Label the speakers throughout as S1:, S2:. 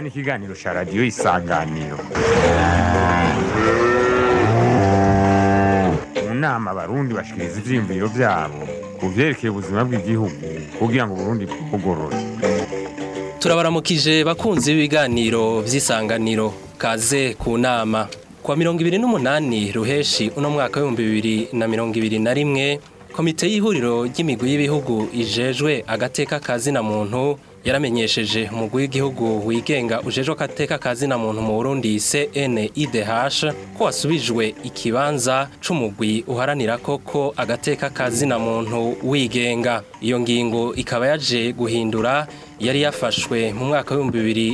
S1: ikiganiro cya radiyo isanganiro mu nama abarundi bashikiriza ivyiyumviro vyabo ku vyerekeye ubuzima bw'igihugu kugira ngo Burundi bugorore.
S2: Turabaramukije bakunzi b'ibiganiro vy'isanganiro, kaze ku nama. Kwa 28 ruheshi uno mwaka wa 2021 komite y'ihuriro ry'imigwi y'ibihugu ijejwe agateka kazina muntu yaramenyesheje umugwi w'igihugu wigenga ujejwe agateka kazina muntu mu Burundi CNIDH ko wasubijwe ikibanza c'umugwi uharanira koko agateka kazina muntu wigenga. Iyo ngingo ikaba yaje guhindura yari yafashwe mu mwaka wa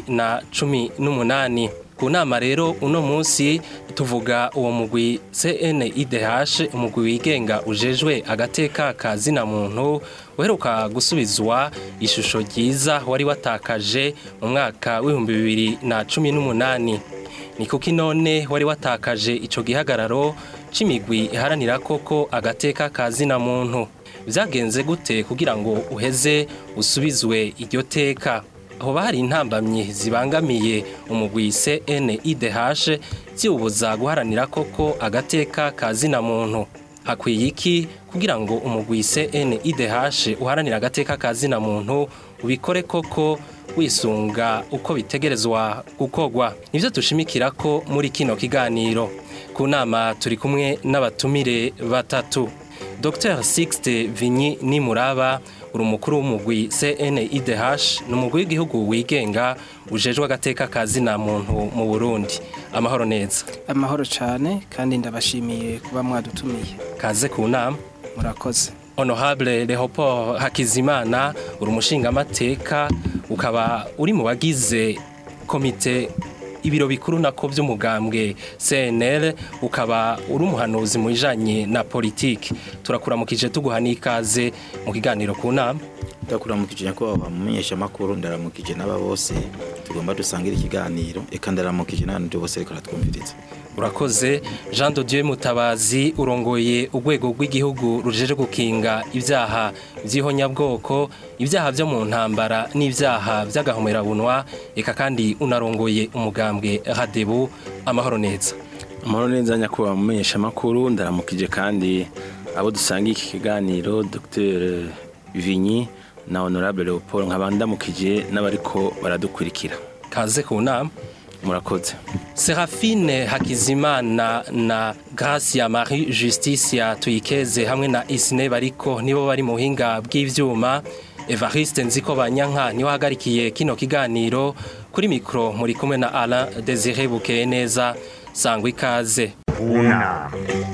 S2: 2018. Ku nama rero uno munsi tuvuga uwo mugwi CNIDH, umugwi wigenga ujejwe agateka kazina muntu uheruka gusubizwa ishusho ryiza wari watakaje mu mwaka wa 2018. Ni kuki none wari watakaje ico gihagararo c'imigwi iharanira koko agateka kazina muntu? Vyagenze gute kugira ngo uheze usubizwe iryo teka? Aho bahari intambamye zibangamiye umugwi CNIDH ziwubuza guharanira koko agateka kazina muntu. Hakwiye iki kugira ngo umugwi CNIDH uharanira agateka kazina muntu ubikore koko wisunga uko bitegerezwa gukogwa? Nivyo tushimikira ko muri kino kiganiro. Ku nama turi kumwe n'abatumire batatu. Dr. Sixte Vinyi Nimuraba, urumukuru w'umugwi CNIDH, n'umugwi w'igihugu wigenga ujejwe agateka kazina muntu mu Burundi. Amahoro neza.
S3: Amahoro cyane kandi ndabashimiye kuba mwadutumiye.
S2: Kaze ku nama.
S3: Murakoze.
S2: Honorable Leopold Hakizimana, urumushinga amateka, ukaba uri mu bagize komite ibiro bikuru nako by'umugambwe CNL, ukaba uri umuhanuzi mu bijanye na politiki. Turakuramukije tuguhana ikaze mu kiganiro ku nama.
S4: Ndakuramukije nyako bamumenyesha makuru, ndaramukije n'aba bose tugomba dusangira ikiganiro, eka ndaramukije n'abantu bose ariko ratwumviriza.
S2: Urakoze. Jean de Dieu Mutabazi, urongoye urwego rw'igihugu rujeje gukinga ibyaha by'ihonyabwoko, ibyaha byo mu ntambara n'ibyaha by'agahomerabunwa, eka kandi unarongoye umugambwe Radebu. Amahoro neza.
S5: Amahoro neza nyako bamumenyesha makuru, ndaramukije kandi abo dusangira iki kiganiro Dr. Vinyi na Honorable Leopold, nkabandamukije n'abariko baradukurikira.
S2: Kaze ku nama.
S5: Murakoze.
S2: Serafine Hakizimana na Gracia Marie Justicia Tuyikeze hamwe na Isne bariko nibo bari mu buhinga bw'ivyuma. Evariste Nzikobanyanka niwe hagarikiye kino kiganiro. Kuri mikro muri kumwe na Alain Désiré Bukeneza. Sangwa ikaze.
S1: Una.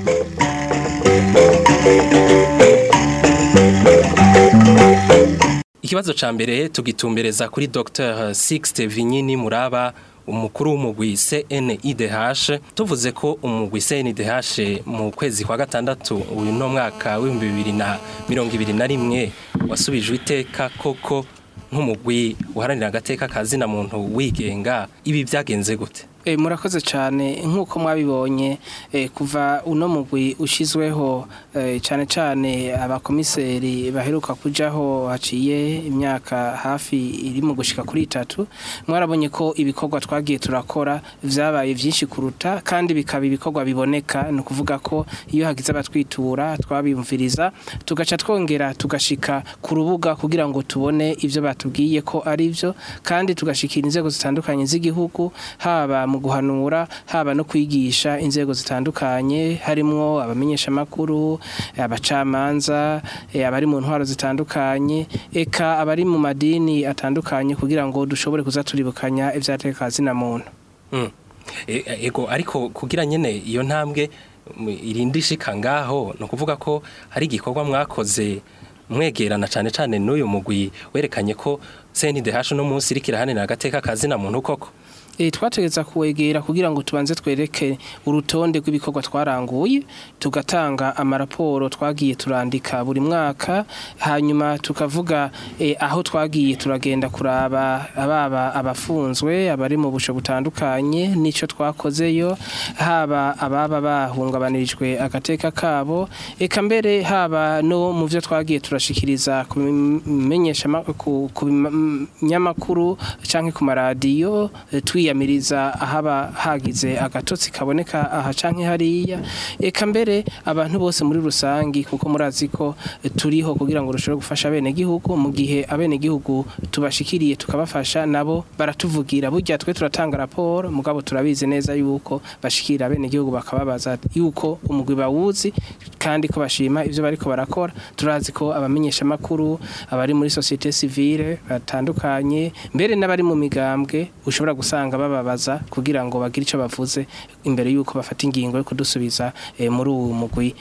S2: Ikibazo ca mbere tugitumbereza kuri Dr. Sixte Vinyi Nimuraba, umukuru w'umugwi CNIDH. Tuvuze ko umugwi CNIDH mu kwezi kwa gatandatu uyu no mwaka wa 2021 wasubijwe iteka koko nk'umugwi uharanira agateka kazina muntu wigenga. Ibi byagenze gute?
S3: Murakoze cyane. Nk'uko mwabibonye kuva uno mugwi ushizweho, cyane cyane abakomiseri baheruka kujaho haciye imyaka hafi iri mu gushika kuri 3, mwarabonye ko ibikorwa twagiye turakora vyabaye vyinshi kuruta kandi bikaba ibikorwa biboneka. No kuvuga ko iyo hagize abatwitura twabimviriza tugaca twongera tugashika ku rubuga kugira ngo tubone ivyo batubwiye ko ari byo, kandi tugashikira inzego zitandukanye z'igihugu, haba mu guhanura haba no kwigisha inzego zitandukanye, harimwo abamenyesha makuru, abacamanza, abari mu ntwaro zitandukanye, eka abari mu madini atandukanye, kugira ngo dushobore kuza turibukanya ivyateka kazina muntu.
S2: Ego ariko kugira nyene iyo ntambwe irindi shika ngaho, no kuvuga ko hari igikorwa mwakoze mwegerana cyane cyane n'uyu mugwi werekanye ko CNIDH no munsi irikirahanira agateka kazina muntu koko.
S3: twategeza kuwegera kugira ngo tubanze twereke urutonde rw'ibikorwa twaranguye tugatanga amaraporo twagiye turandika buri mwaka hanyuma tukavuga aho twagiye turagenda kuraba abafunzwe abari mu busho butandukanye n'icyo twakozeyo haba ababa bahungabanirijwe agateka kabo eka mbere haba no mu byo twagiye turashikiriza kumenyesha ku nyamakuru canke ku maradiyo twiyamiriza ahaba hagize agatotsi kaboneka aha canke hariya eka mbere abantu bose muri rusangi kuko murazi ko turiho kugira ngo rushobore gufasha abene gihugu mu gihe abene gihugu tubashikiriye tukabafasha nabo baratuvugira burya twe turatanga raporo mugabo turabizi neza yuko bashikira abene gihugu bakababaza yuko umugwi bawuzi kandi ko bashima ivyo bariko barakora turazi ko abamenyesha makuru abari muri societe civile batandukanye mbere n'abari mu migambwe ushobora gusanga bababaza kugira ngo bagire ico bavuze imbere yuko bafata ingingo yo kudusubiza muri uwo mugwi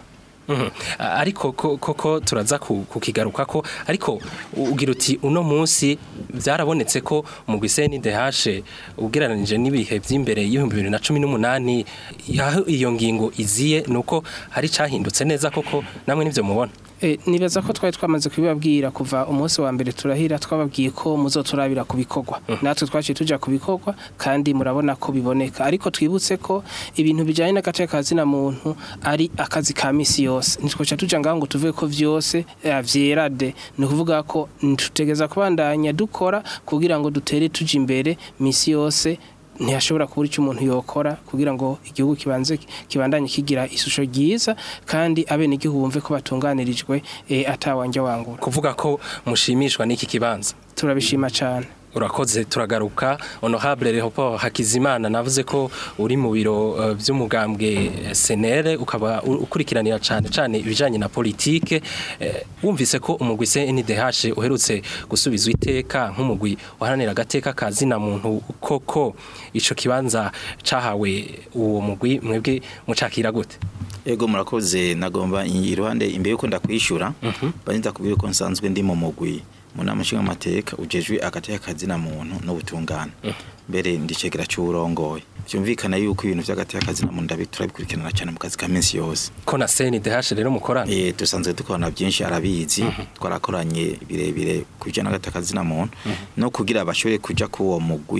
S2: ariko koko turaza kukigaruka ko ariko ugira uti uno munsi byarabonetse ko mu CNDH ugereranije n'ibihe by'imbere y'2018 iyo ngingo iziye nuko hari cahindutse neza koko namwe nivyo mubona
S3: nibaza ko twari twamaze kubibabwira kuva umunsi wa mbere turahira twababwiye ko muzoturabira ku bikorwa natwe twaciye tuja ku bikorwa kandi murabona ko biboneka ariko twibutse ko ibintu bijanye n'agateka kazina muntu ari akazi ka misi yose nitwoca tuja ngaho ngo tuvuge ko vyose vyerade ni kuvuga ko tutegeza kubandanya dukora kugira ngo dutere tuja imbere misi yose ntiyashobora kubura icyo umuntu yokora kugira ngo igihugu kibandanye kigira ishusho ryiza kandi abene igihugu bumve ko batunganirijwe atawanje wangura
S2: kuvuga ko mushimishwa n'iki kibanza
S3: turabishima cyane
S2: urakoze turagaruka honorable Leopold Hakizimana navuze ko uri mu biro by'umugambwe senere ukaba ukurikiranira cyane ibijanye na politike wumvise ko umugwi CNDH uherutse gusubizwa iteka nk'umugwi waharanira agateka kazina muntu koko ico kibanza cahawe uwo mugwi mwebwe mucakira gute
S4: Ego murakoze nagomba iruhande imbere yuko ndakwishura banza kubwira ko nsanzwe ndi mu mugwi munama nshinga mateka ujejwe agateka kazina muntu no butungana mbere ndicegera cyurongoye byumvikana yuko ibintu by'agateka kazina muntu turabikurikirana cyane mu kazi ka minsi yose
S2: ko na CNDH rero mukorana
S4: dusanzwe dukorana byinshi arabizi twarakoranye birebire kujana agateka kazina muntu no kugira abashobore kuja ku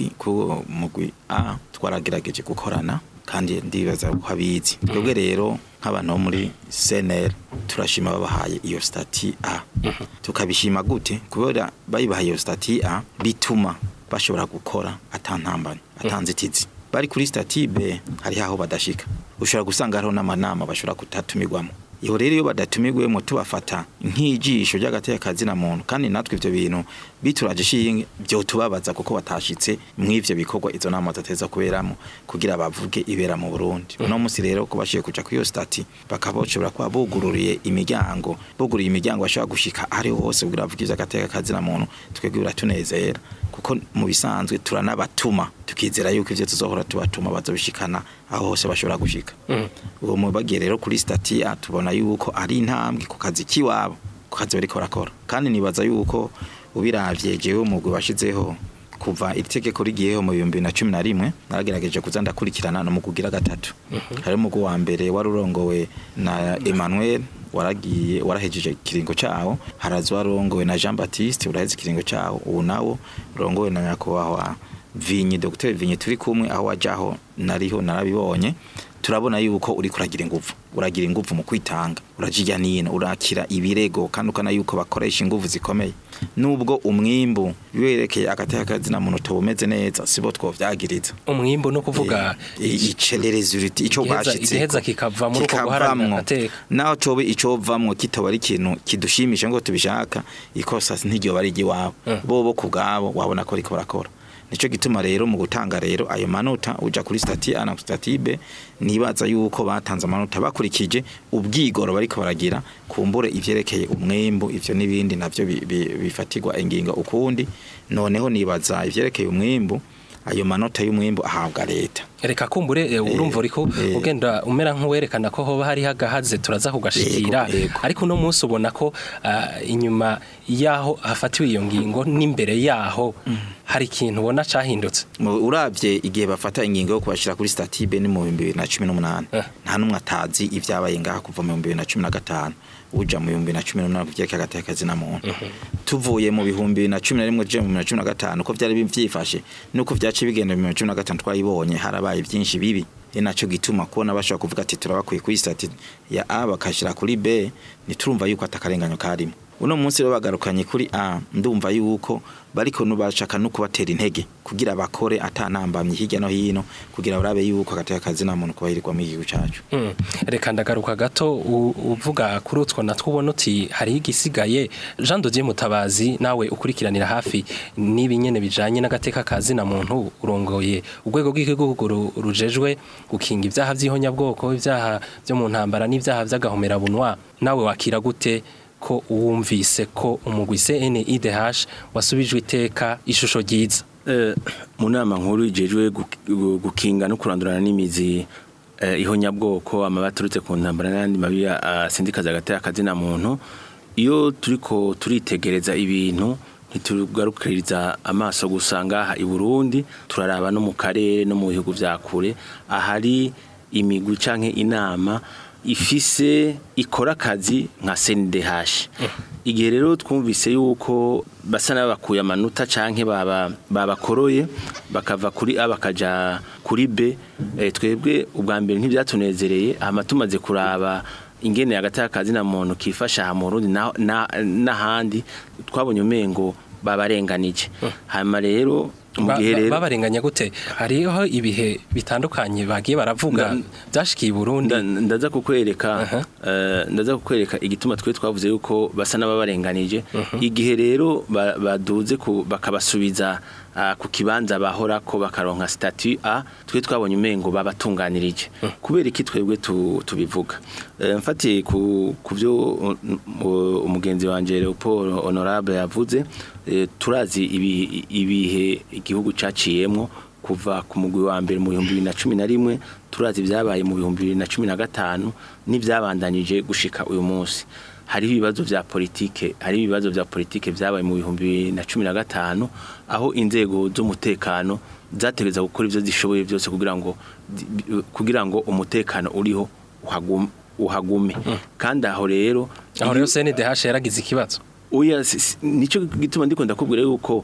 S4: mugwi twaragerageje gukorana kandi ndibaza ko abizi twebwe rero nk'abantu muri CNL turashima babahaye iyo stati A tukabishima gute kubera bayibahaye iyo stati A bituma bashobora gukora atantambanye atanzitizi bari kuri stati B hari aho badashika ushobora gusanga hariho n'amanama bashobora kutatumirwamo iyo rero iyo badatumirwemo tubafata nk'ijisho ry'agateka kazina muntu kandi natwe ivyo bintu bituraje shinge byo tubabaza kuko batashitse mw'ivyo bikorwa izo nama zateza kuberamo kugira bavuge ibera mu Burundi uno musi rero ko bashiye kuja ku iyo stati bakaboshobora kwa bugururiye imiryango bashobora gushika ari hose kugira bavuge ivy'agateka kazina muntu twebwe biratunezera kuko mu bisanzwe turanabatuma tukizera yuko ivyo tuzohora tubatuma bazobishikana aho hose bashobora gushika uwo mubagiye rero kuri stati tubona yuko ari intambwe ku kazi kiwabo ku kazi bariko barakora kandi nibaza yuko ubiravye jewe umugwi washizeho kuva itegeko rigiyeho mu 2011 naragerageje kuzanda kurikirana no mu kugira gatatu hari umugwi wa mbere warurongowe na Emmanuel warahejeje kiringo cyawo harazwa rongowe na Jean Baptiste uraheze kiringo cyawo ubu nawo rongowe na nyakubahwa Vinyi Dr Vinyi turi kumwe aho wajaho nariho narabibonye turabona yuko uri uragira ingufu mu kwitanga urajija nino urakira ibirego kandi ukana yuko bakoresha ingufu zikomeye nubwo umwimbu yerekeye agateka kazina muntu tobumeze neza sibo twovyagiriza
S2: umwimbu no kuvuga
S4: icelerezuriti ico bashitse
S2: igiheza kikava muri uko guharanira agateka
S4: naho cobe icovamwo kitaba ari ikintu kidushimisha ngo tubishaka ikosa ntiryo bari giwabo bobo kugabo wabona ko riko barakora nico gituma rero mu gutanga rero ayo manota uja kuri stati A na stati B nibaza yuko batanze amanota bakurikije ubwigoro bariko baragira kumbure ivyerekeye umwembo ivyo nibindi navyo bifatirwa ingingo ukundi noneho nibaza ivyerekeye umwembo ayo manota y'umwembo ahabwa leta
S2: reka kumbure urumva uriko ugenda umera nk'uwerekana ko hoba hari hagahaze turaza kugashikira ariko no munsi ubona ko inyuma yaho hafatiwe iyo ngingo n'imbere yaho hari ikintu ubona cahindutse
S4: uravye igihe bafata ingingo yo kubashira kuri statibe ni mu 2018 nta numwe atazi ivyabaye ngaha kuva mu 2015 uja mu 2018 kuvyeka agateka zina muntu tuvuye mu 2011 je mu 2015 uko vyari byifashe nuko vyace bigenda mu 2015 twayibonye harabaye byinshi bibi inaco gituma kubona bashaka kuvuga ati turabakwiye kuri stati ya A bakashira kuri B niturumva yuko atakarenganyo karimo uno munsi rero bagarukanye kuri A ndumva yuko bariko nubashaka no kubatera intege kugira bakore atanambamye hirya no hino kugira barabe yuko agateka kazi na muntu kubahirirwa mu gihugu cyacu
S2: reka ndagaruka gato uvuga kuri utwo natwo ubona uti hari igisigaye Jean Dodier Mutabazi nawe ukurikiranira hafi n'ibinyene bijanye n'agateka kazi na muntu urongoye urwego rw'igihugu rujejwe gukinga ivyaha vy'ihonyabwoko ivyaha byo mu ntambara n'ivyaha vy'agahomera bunwa nawe wakira gute ko uwumvise ko umugwi CNIDH wasubijwe iteka ishusho ryiza
S5: mu nama nkuru ijejwe gukinga no kurandurana n'imizi ihonyabwoko amabaturutse ku ntambara n'andi mabi sindikaza agateka kazi na muntu iyo turiko turitegereza ibintu ntitugarukiriza amaso gusanga i Burundi turaraba no mu karere no mu bihugu vya kure ahari imigwi canke inama ifise ikora kazi nka CNDH igihe rero twumvise yuko basa n'abakuye amanota canke babakoroye bakava kuri A bakaja kuri B twebwe ubwa mbere ntivyatunezereye ama tumaze kuraba ingene agataka kazi na muntu kifasha ha mu Burundi n'ahandi twabonye umengo babarenganije hama rero
S2: babarenganya gute hariho ibihe bitandukanye bagiye baravuga byashikiye Burundi
S5: ndaza kukwereka igituma twe twavuze yuko basa n'ababarenganije igihe rero baduze bakabasubiza ku kibanza bahora ko bakaronka statut A twe twabonye umengo babatunganirije kubera iki twebwe tubivuga mfatiye ku byo umugenzi wanje Leopold Honorable yavuze turazi ibihe igihugu caciyemwo kuva ku mugwi wa mbere mu 2011 turazi byabaye mu 2015 n'ivyabandanije gushika uyu munsi hari ibibazo vya politike byabaye mu 2015 aho inzego z'umutekano zategeza gukora ivyo zishoboye byose kugira ngo umutekano uriho uhagume kandi aho rero
S2: CNDH yaragize ikibazo
S5: oya nico gituma ndiko ndakubwira yuko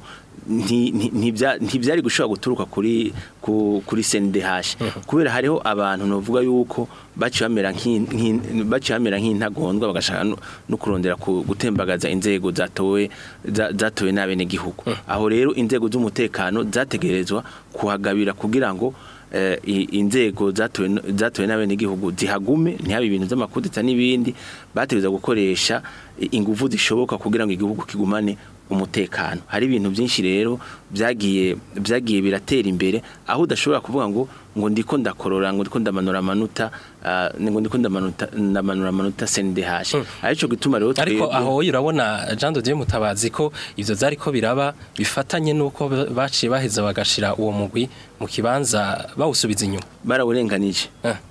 S5: ntibyari gushobora guturuka kuri CNDH kubera hariho abantu novuga yuko baciye bamera nk'intagondwa bagashaka no kurondera gutembagaza inzego zatowe n'abene gihugu aho rero inzego z'umutekano zategerezwa kuhagabira kugira ngo inzego zatowe n'abene gihugu zihagume ntihabe ibintu by'amakudeta n'ibindi bategeza gukoresha ingufu zishoboka kugira ngo igihugu kigumane umutekano hari ibintu byinshi rero byagiye biratera imbere aho udashobora kuvuga ngo ndiko ndakorora ngo ndiko ndamanura amanota ngo ndiko ndamanura amanota CNDH arico gituma rero
S2: ariko aho urabona Jean Dodier Mutabazi ko ivyo zariko biraba bifatanye nuko baciye baheza bagashira uwo mugwi mu kibanza bawusubiza inyuma
S5: barawurenganije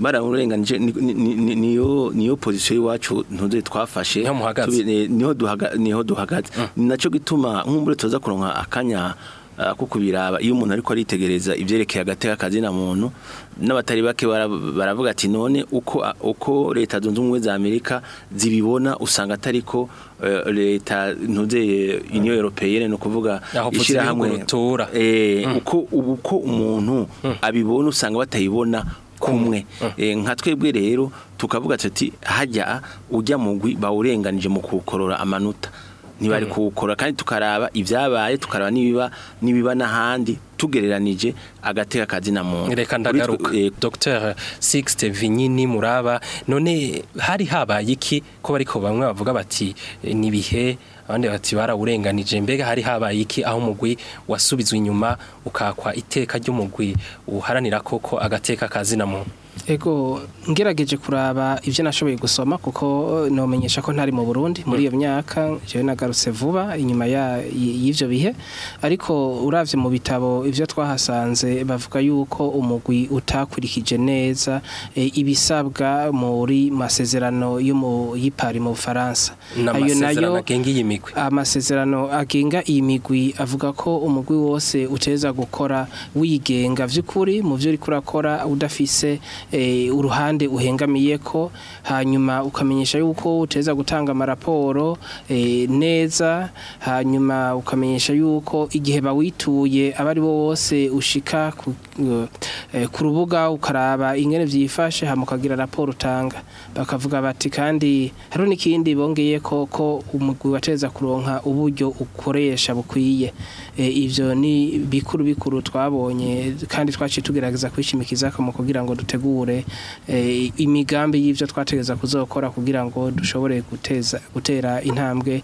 S5: niyo position yiwacu ntuze twafashe niho duhagaze naco gituma nk'umbure toza kuronka akanya kuko biraba iyo umuntu ariko aritegereza ivyerekeye agateka kazi na muntu n'abatari bake baravuga ati none uko leta zunze ubumwe za Amerika zibibona usanga atariko leta ntuze Union Européenne no kuvuga ishira hamwe uko umuntu abibona usanga batayibona kumwe nka twebwe rero tukavuga ati hajya ujya mugwi bawurenganije mu kukorora amanota ntibari kuwukora kandi tukaraba ibyabaye tukaraba nibiba n'ahandi tugereranije agateka kazi na muntu
S2: reka ndagaruka Dr Sixte Vinyini Muraba none hari habaye iki ko bariko bamwe bavuga bati nibihe abandi bati barawurenganije mbega hari habaye iki aho umugwi wasubizwe inyuma ukakwa iteka ry'umugwi uharanira koko agateka kazi na muntu
S3: Ego ngerageje kuraba ivyo nashoboye gusoma kuko nomenyesha ko ntari mu Burundi muri iyo myaka je nagarutse vuba inyuma y'ivyo bihe ariko uravye mu bitabo ivyo twahasanze bavuga yuko umugwi utakurikije neza ibisabwa muri masezerano yo mu yipari mu Faransa
S2: ayo nayo agenga iyi migwi
S3: amasezerano agenga iyi migwi avuga ko umugwi wose uteza gukora wigenga vy'ukuri mu vyo uri kurakora udafise uruhande uhengamiye ko hanyuma ukamenyesha yuko uteza gutanga amaraporo neza hanyuma ukamenyesha yuko igihe bawituye abari bo bose ushika ku rubuga ukaraba ingene vyifashe hamukagira raporo utanga bakavuga bati kandi haro nikindi bongeye ko umugwi wateza kuronka uburyo ukoresha bukwiye ivyo ni bikuru twabonye kandi twaciye tugerageza kwishimikiza mu kugira ngo dutegure imigambi y'ivyo twategeza kuzokora kugira ngo dushobore gutera intambwe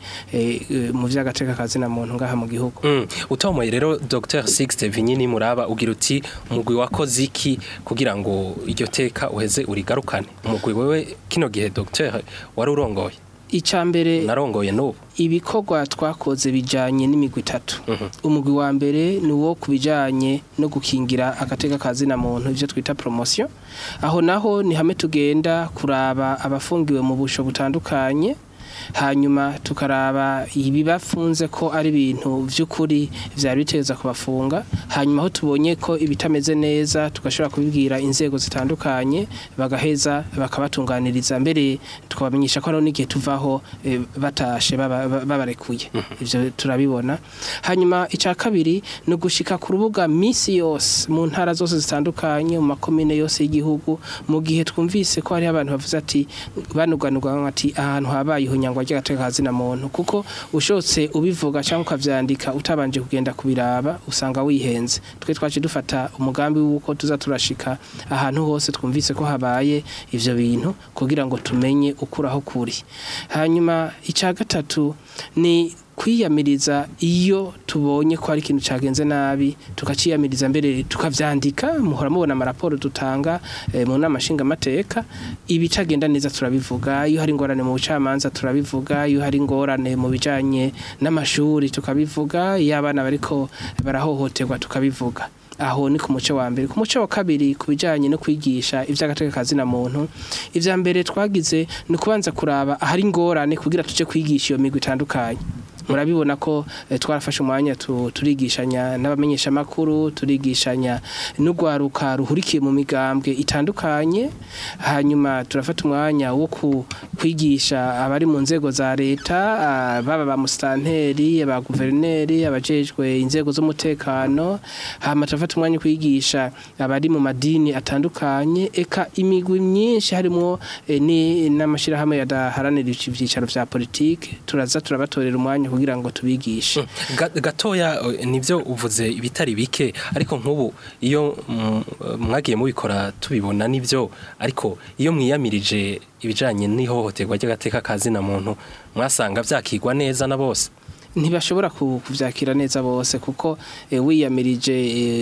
S3: mu vy'agateka kazina muntu ngaha mu gihugu
S2: utomoye rero Dr Sixte Vinyini muraba ugira uti umugwi wakoze iki kugira ngo iryo teka uheze urigarukane umugwi wewe kino gihe Dr wari urongoye
S3: icambere
S2: narongoye n'ubu
S3: ibikorwa twakoze bijanye n'imigwi 3 umugwi wa mbere ni wo kubijanye no gukingira agateka kazina muntu ivyo twita promotion aho naho ni hamwe tugenda kuraba abafungiwe mu busho butandukanye hanyuma tukaraba ibibafunze ko ari ibintu vy'ukuri vyari biteza kubafunga hanyuma aho tubonye ko ibitameze neza tugashobora kubibwira inzego zitandukanye bagaheza bakabatunganiriza mbere tukabamenyesha ko ari n'igihe tuvaho batashe babarekuye ivyo turabibona hanyuma ica kabiri no gushika ku rubuga misi yose mu ntara zose zitandukanye mu makomine yose y'igihugu mu gihe twumvise ko hari abantu bavuze ati banuganurwa ati ahantu habaye ihonyangwa ry'agateka kazina muntu kuko ushotse ubivuga cyangwa ukavyandika utabanje kugenda kubiraba usanga wihenze twe twaje dufata umugambi wuko tuza turashika ahantu hose twumvise ko habaye ivyo bintu kugira ngo tumenye ukuraho kuri hanyuma ica gatatu ni kwiyamiriza iyo tubonye ko ari ikintu cagenze nabi tukaciyamiriza mbere tukavyandika muhora mubona amaraporo dutanga mu namashinga mateka ibicagenda neza turabivuga iyo hari ingorane mu bucamanza turabivuga iyo hari ingorane mu bijanye n'amashuri tukabivuga iyo abana bariko barahohoterwa tukabivuga aho ni ku muco wa mbere ku muco wa kabiri kubijanye no kwigisha ivy'agateka kazina muntu ivya mbere twagize ni kubanza kuraba ahari ingorane kugira tuje kwigisha iyo migwi itandukanye murabibona ko twarafashe umwanya turigishanya n'abamenyesha makuru turigishanya n'ugwaruka ruhurikiye mu migambwe itandukanye hanyuma turafata umwanya wo kwigisha abari mu nzego za leta baba ba mustanteri aba guverineri abajejwe inzego z'umutekano hama turafata umwanya kwigisha abari mu madini atandukanye eka imigwi myinshi harimo n'amashirahamwe yadaharanira ivyicaro vya politike turaza turabatorera umwanya kugira ngo tubigishe
S2: gatoya nivyo uvuze ibitari bike ariko nk'ubu iyo mwagiye mubikora tubibona nivyo ariko iyo mwiyamirije ibijanye n'ihohoterwa ry'agateka kazina muntu mwasanga vyakigwa neza na bose
S3: ntibashobora kuvyakira neza bose kuko wiyamirije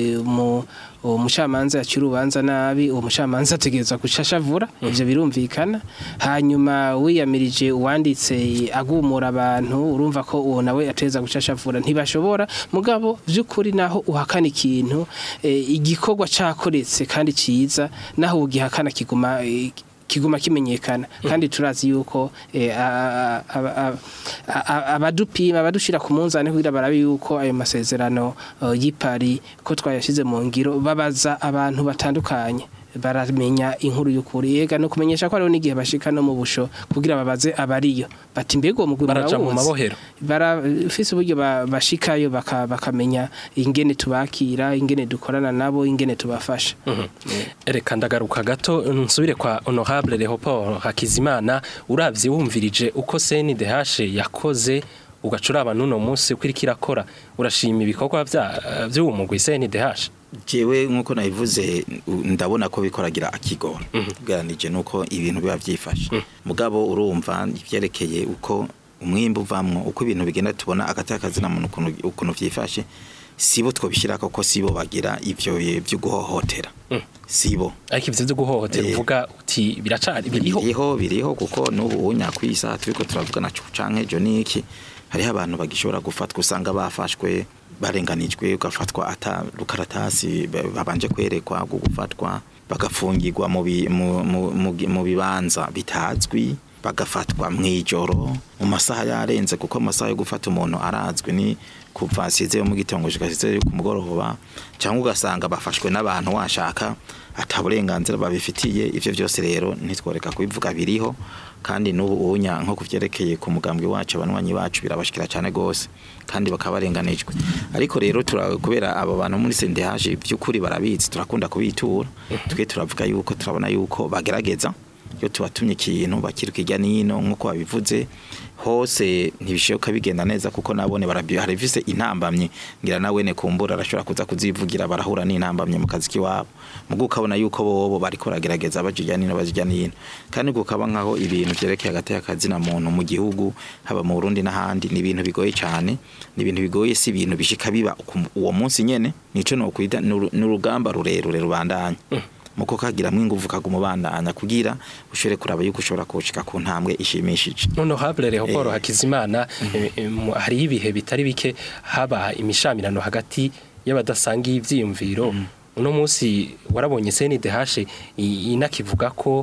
S3: umucamanza yacirubanza nabi uwo mucamanza ategerezwa gushashavura ivyo birumvikana hanyuma wiyamirije uwanditse agumura abantu urumva ko uwo nawe ateza gushashavura ntibashobora mugabo vy'ukuri naho uhakana ikintu igikorwa cakoretse kandi ciza naho ugihakana kiguma kimenyekana kandi turazi yuko abadupima abadushira ku munzane kugira barabe yuko ayo masezerano y'ipari ko twayashize mu ngiro babaza abantu batandukanye baramenya inkuru y'ukuri yega no kumenyesha ko ariho n'igihe bashika no mu busho kugira babaze abariyo bati mbego mu
S2: baraja mu mabohero
S3: barafise uburyo bashikayo bakamenya ingene tubakira ingene dukorana nabo ingene tubafasha
S2: reka ndagaruka gato nsubire kwa honorable Leopold Hakizimana uravye wumvirije uko CNDH yakoze ugacuraba nuno munsi kwirikira urashima ibikorwa vy'uwo mugwi CNDH
S4: jewe nkuko nabivuze ndabona ko bikoragira akigora bwanije nuko ibintu biba vyifashe mugabo urumva ivyerekeye uko umwimbo uvamwo uko ibintu bigenda tubona agataka kazina muntu ukuntu vyifashe sibo twobishira koko sibo bagira ivyo byo guhohotera sibo
S2: ariko ivyo byo guhohotera uvuga uti biracari
S4: biriho kuko n'ubu nyakwisa turiko turavugana canke ejo niki hariho abantu bagishobora gufatwa usanga bafashwe barenganijwe ugafatwa ata rukaratasi babanje kwerekwa gufatwa bagafungirwa mu bibanza bitazwi bagafatwa mwijoro mu masaha yarenze kuko amasaha yo gufata umuntu arazwi ni kuva size mu gitongo shikasize ku mugoroba cyangwa ugasanga bafashwe n'abantu washaka ataburenganzira babifitiye ivyo byose rero ntitworeka kubivuga biriho kandi n'ubu unya nko kuvyerekeye ku mugambwe wacu abanwanyi bacu birabashikira cyane gose kandi bakabarenganijwe ariko rero kubera abo bantu muri CNDH by'ukuri barabizi turakunda kubitura twe turavuga yuko turabona yuko bagerageza yo tubatumye ikintu bakiruka ijya nino nkuko babivuze hose ntibishoboka bigenda neza kuko nabone harivise intambamye ngira nawene kumbura arashobora kuza kuzivugira barahura n'intambamye mu kazi kiwabo mugo ukabona yuko bobo bariko ragerageza bajya nino bajya nino kandi gukaba nkaho ibintu byerekeye hagati y'akazi na muntu mu gihugu haba mu Burundi n'ahandi ni ibintu bigoye cyane ni ibintu bigoye si ibintu bishika biba uwo munsi nyene nico no kwida n'urugamba rurerure rubandanye muko kagira mwinguvu kagumubandanya kugira ushore kuraba yuko ushobora kushika ku ntambwe ishimishije
S2: Honorable Leopold Hakizimana hari ibihe bitari bike haba imishamirano hagati y'abadasangiye ivyiyumviro uno munsi warabonye CNDH inakivuga ko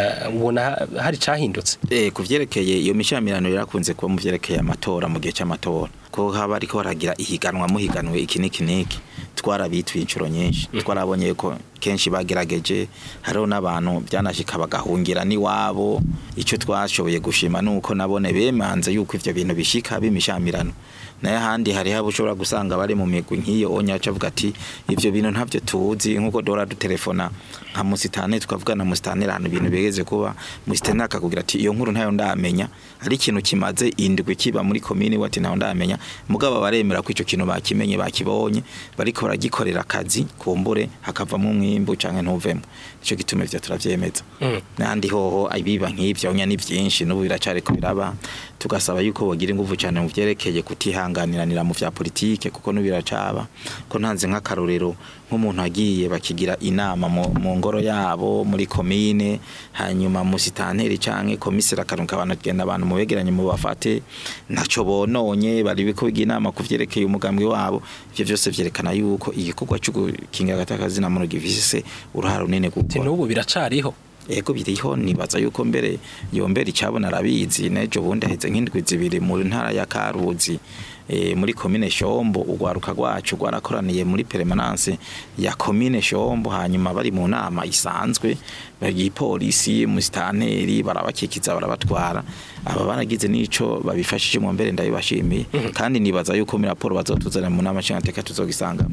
S2: ubona hari cahindutse
S4: kuvyerekeye iyo mishamirano yarakunze kuba mu vyerekeye amatora mu gihe cy'amatora ko haba ariko baragira ihiganwa muhiganwe iki niki twarabitwiye incuro nyinshi twarabonye ko kenshi bagerageje hariho n'abantu byanashika bagahungira ni wabo ico twashoboye gushima nuko nabone bemanze yuko ivyo bintu bishika bimishamirano naye handi hari habo ushobora gusanga bari mu migwi nk'iyo onyaca avuga ati ivyo bintu ntavyo tuzi nkuko dora dutelefona nka musitane tukavugana musitane rano ibintu bigeze kuba musitane akakugira ati iyo nkuru ntayo ndamenya ari ikintu kimaze indwi kiba muri commune wati ntayo ndamenya mugabo baremera ko ico kintu bakimenye bakibonye bariko baragikorera akazi kumbure hakavamo umwimbu canke ntuvemo ico gitume vyo turavyemeza nandi hoho abiba nk'ivyo onya ni byinshi n'ubu biracari ko biraba tugasaba yuko bogira ingufu cyane mu vyerekeye kutihanganiranira mu vya politike kuko n'ubiracaba ko ntanze nk'akarorero nk'umuntu agiye bakigira inama mu ngoro yabo muri commune hanyuma musitanteri canke komisera karunka abantu genda abantu mu begeranye mu bafate naco bononye bari biko inama kuvyerekeye umugambwe wabo ivyo byose vyerekana yuko igikorwa cyo gukinga gatakazi na muntu gifise uruharo nene kuko
S2: n'ubu biracariho
S4: ego biriho nibaza yuko mbere yombera icabona arabizi nejo bundi aheze nk'indwi zibiri mu ntara ya Karuzi muri commune Shombo ugwaruka rwacu gwarakoraniye muri permanence ya commune Shombo hanyuma bari mu nama isanzwe bagi polisi musitanteri barabakikiza barabatwara aba baragize nico babifashije mu mbere ndabibashimiye kandi nibaza yuko mi raporo bazotuzana mu nama cyangwa tuzogisanga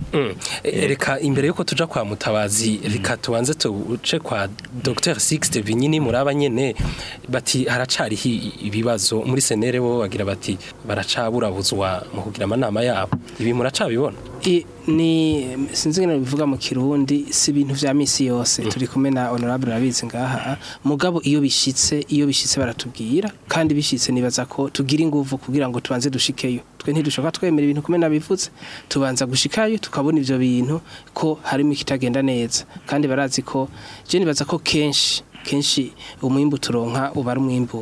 S2: reka imbere yuko tuja kwa Mutabazi reka tubanze tuce kwa Dr Sixte Vinyini muraba nyene bati haracari ibibazo muri senere bo bagira bati baracaburabuzwa mu kugira amanama yabo ibi muracabibona
S3: ni sinzi ngene bivuga mu Kirundi si ibintu vya misi yose turi kumwe na honorable abizi ngaha mugabo iyo bishitse baratubwira kandi bishitse nibaza ko tugira ingufu kugira ngo tubanze dushikeyo twe ntidushoka twemera ibintu kumwe nabivuze tubanza gushikayo tukabona ivyo bintu ko harimo ikitagenda neza kandi barazi ko je nibaza ko kenshi umwimbu turonka uba ari umwimbu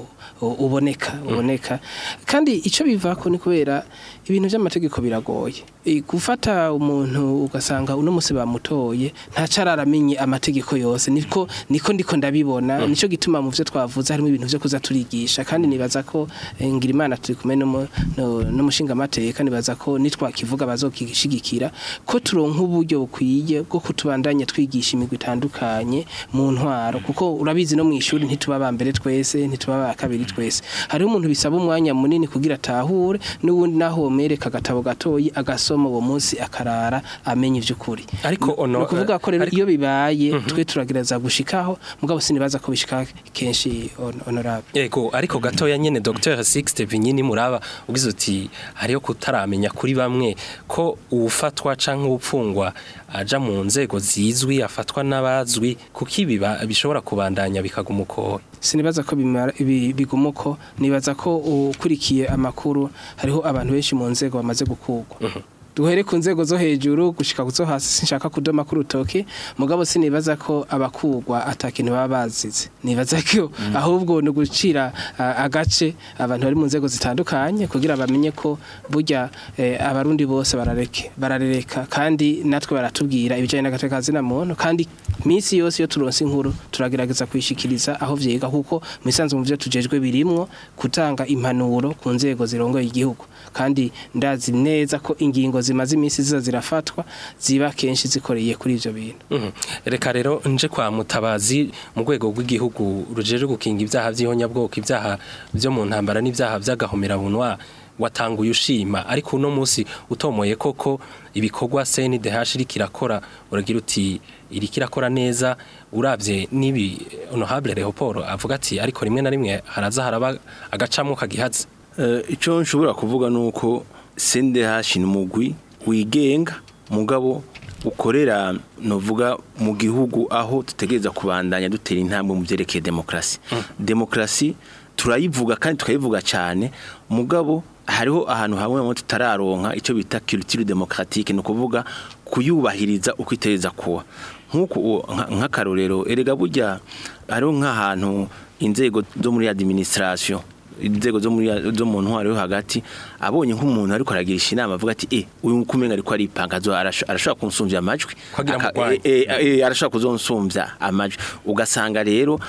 S3: uboneka kandi ico bivako ni kubera ibintu by'amategeko biragoye gufata umuntu ugasanga uno musi bamutoye ntacararamenye amategeko yose niko ndiko ndabibona nico gituma mu byo twavuze harimo ibintu byo kuza turigisha kandi nibaza ko ngira Imana turi kumwe no mushinga amateka nibaza ko nitwakivuga bazokishigikira ko turonka uburyo bukwiye bwo kutubandanya twigisha imigwi itandukanye mu ntwaro kuko urabizi no mu ishuri ntituba bambere twese ntituba bakabiri twese hari umuntu bisaba umwanya munini kugira atahure n'ubundi naho mereka gatabo gatoyi agasoma uwo munsi akarara amenye ivy'ukuri
S2: ariko
S3: kuvuga ko rero iyo bibaye twe turagereza gushikaho mugabo sinibaza ko bishika kenshi honorable
S2: yego ariko gatoya nyene Dr Sixte Vinyini muraba ugize uti hariyo kutaramenya kuri bamwe ko ufatwa canke upfungwa aja mu nzego zizwi afatwa n'abazwi kuki biba bishobora kubandanya bikagumuko
S3: sinibaza ko bigumuko nibaza ko ukurikiye amakuru hariho abantu benshi mu nzego bamaze gukugwa duhere ku nzego zo hejuru gushika kuzo hasi sinshaka kudoma ku rutoke mugabo sinibaza ko abakugwa atakintu baba bazize nibaza ko ahubwo no gucira agace abantu bari mu nzego zitandukanye kugira bamenye ko burya abarundi bose bararereka kandi natwe baratubwira ibijanye n'agateka zina muntu kandi misi yose yo turonse inkuru turagerageza kwishikiriza aho vyiga kuko misanzu mu byo tujejwe birimwo kutanga impanuro ku nzego zirongoye igihugu kandi ndazi neza ko ingingo zimaze imisi zirafatwa ziba kenshi zikoreye kuri ivyo bintu
S2: reka rero nje kwa Mutabazi mu rwego rw'igihugu rujeje gukinga ibyaha by'ihonyabwoko ibyaha byo mu ntambara n'ibyaha by'agahomerabunwa watanguye ushima ariko uno munsi utomoye koko ibikorwa CNDH rikirakora uragira uti irikirakora neza uravye nibi honorable Leopold avuga ati ariko rimwe na rimwe haraza haraba agacamo kagihaze
S5: ico nshobora kuvuga nuko CNDH n'umugwi wigenga mugabo ukorera novuga mu gihugu aho tutegereza kubandanya dutera intambwe mu byerekeye demokrasi turayivuga kandi tukayivuga cyane mugabo hariho ahantu hamwe mu tutararonka ico bita culture démocratique no kuvuga kuyubahiriza ukwitereza kuwa nkuko nk'akarorero erega burya hariho nk'ahantu inzego zo muri administration inzego zo mu ntwaro yo hagati abonye nk'umuntu ariko aragirisha inama avuga ati uyu kumenga ariko ari pangazo arashaka kunsumvya amajwi arashaka kuzonsumvya amajwi ugasanga rero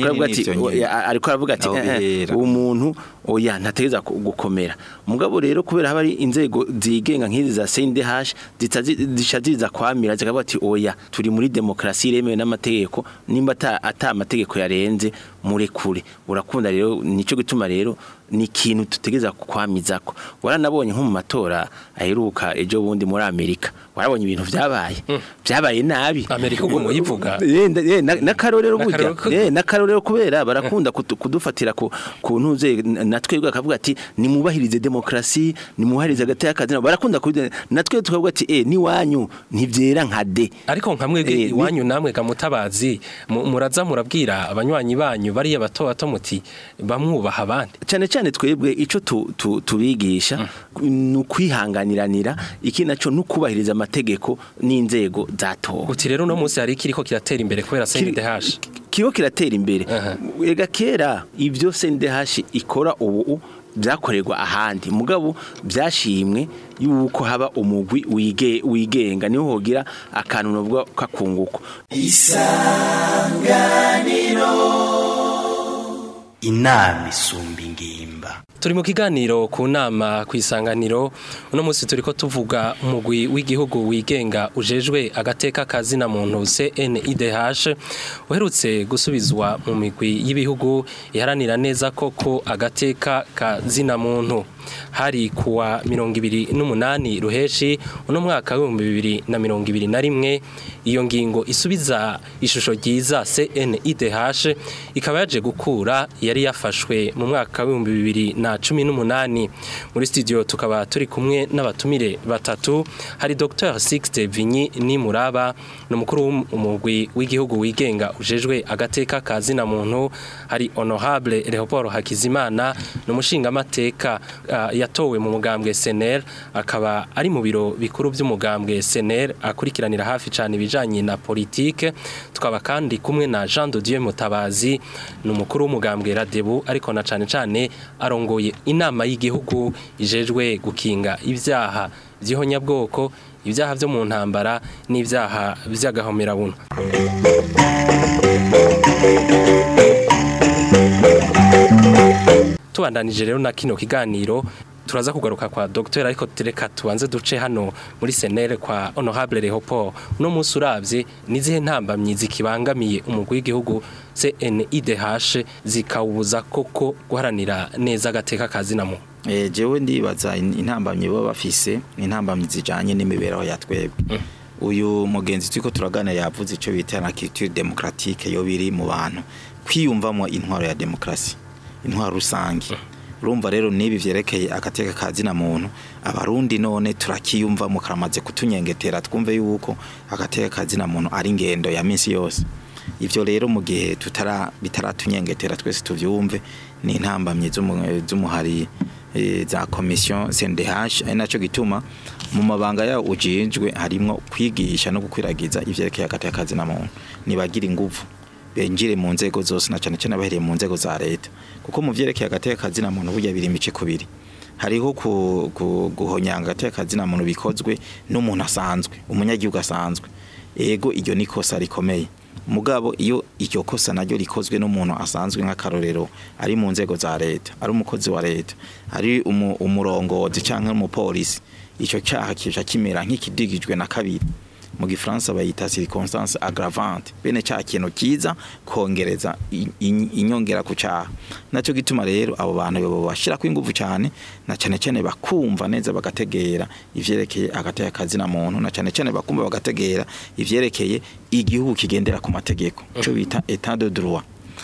S5: ariko aravuga ati umuntu oya ntategeza gukomera mugabo rero kubera haba ari inzego zigenga nk'izi za CNDH zishaziza kwamira zikavuga ati oya turi muri demokrasi iremewe n'amategeko nimba ata amategeko yarenze murekure urakunda rero nico gituma rero ni ikintu tutegeza kwamizako waranabonye nko mu matora aheruka ejo bundi muri Amerika warabonye ibintu byabaye nabi
S2: Amerika uko muyivuga
S5: nakarorero burya nakarorero kubera barakunda kudufatira ku ntuze natwe bakavuga ati nimubahirize demokrasi nimubahirize agati y'akazi barakunda natwe tukavuga ati ni wanyu ntivyera nka de
S2: ariko nkamwe iwanyu namwe Mutabazi muraza murabwira abanywanyi banyu bari bato muti bamwubaha abandi
S5: cyane twebwe ico tubigisha n'ukwihanganiranira iki naco n'ukubahiriza amategeko n'inzego zatowe
S2: uti rero no munsi hari kiriko kiratera imbere kubera CNDH
S5: kiyo kiratera imbere ega kera ivyo CNDH ikora ubu byakorerwa ahandi mugabo byashimwe yuko haba umugwi wigenga niho hogira akantu nobwo kakunguko
S6: Isanganiro inama isumba ingimba
S2: turi mu kiganiro ku nama ku Isanganiro uno munsi turiko tuvuga umugwi w'igihugu wigenga ujejwe agateka kazina muntu CNIDH uherutse gusubizwa mu migwi y'ibihugu iharanira neza koko agateka kazina muntu hari kuwa 28 ruheshi uno mwaka wa 2021 iyo ngingo isubiza ishusho ryiza CNIDH ikaba yaje gukura yari yafashwe mu mwaka wa 2018 muri studio tukaba turi kumwe n'abatumire batatu hari Dr Sixte Vinyi ni Muraba no mukuru w'umugwi w'igihugu wigenga ujejwe agateka kazina muntu hari honorable Leopold Hakizimana no mushinga amateka yatowe mu mugambwe SNL akaba ari mu biro bikuru by'umugambwe SNL akurikiranira hafi cyane ibijanye na politique tukaba kandi kumwe na Jean de Dieu Mutabazi no mukuru w'umugambwe Radebu ariko na cyane arongoye inama y'igihugu ijejwe gukinga ibyaha by'ihonyabwoko ibyaha byo mu ntambara n'ibyaha by'agahomerabunwa tubandanije rero na kino kiganiro turaza kugaruka kwa Dr ariko tereka tubanze duce hano muri SNL kwa honorable Leopold no munsi uravye nizihe ntambamyi zikibangamiye umugwi w'igihugu CNIDH zikawubuza koko guharanira neza agateka kazina mu
S4: jewe ndibaza intambamyi bo bafise intambamyi zijanye n'imibereho ya twebwe uyu mugenzi twiko turagana yavuze ico bita na culture démocratique yo biri mu bantu kwiyumvamo intwaro ya demokrasi intwaro rusangi urumva rero nibi vyerekeye agateka kazina muntu abarundi none turakiyumva mu karamaze kutunyengetera twumve yuko agateka kazina muntu ari ngendo ya minsi yose ivyo rero mu gihe bitaratunyengetera twese tuvyumve ni intambamye z'umuhari za commission CNDH ari naco gituma mu mabanga yawo ujejwe harimo kwigisha no gukwiragiza ivyerekeye hagati y'akazi na muntu nibagira inguvu benjire mu nzego zose na cyane cyane abahereye mu nzego za leta kuko mu vyerekeye hagati y'akazi na muntu burya biri imice kubiri hariho guhonyanga hagati y'akazi na muntu bikozwe n'umuntu asanzwe umunyagihugu asanzwe ego iryo ni kosa rikomeye mugabo iyo iryo kosa naryo rikozwe n'umuntu asanzwe nk'akarorero ari mu nzego za leta ari umukozi wa leta ari umurongozi canke umupolisi ico cyaha kica kimera nk'ikidigijwe na kabiri mu gifaransa bayita circonstance aggravante bene cya kintu kiza kongereza inyongera ku cyaha naco gituma rero abo bantu babo bashira ku ingufu cyane na cyane cyane bakumva neza bagategera ivyerekeye hagati y'akazi na muntu na cyane cyane bakumva bagategera ivyerekeye igihugu kigendera ku mategeko cyo bita état de droit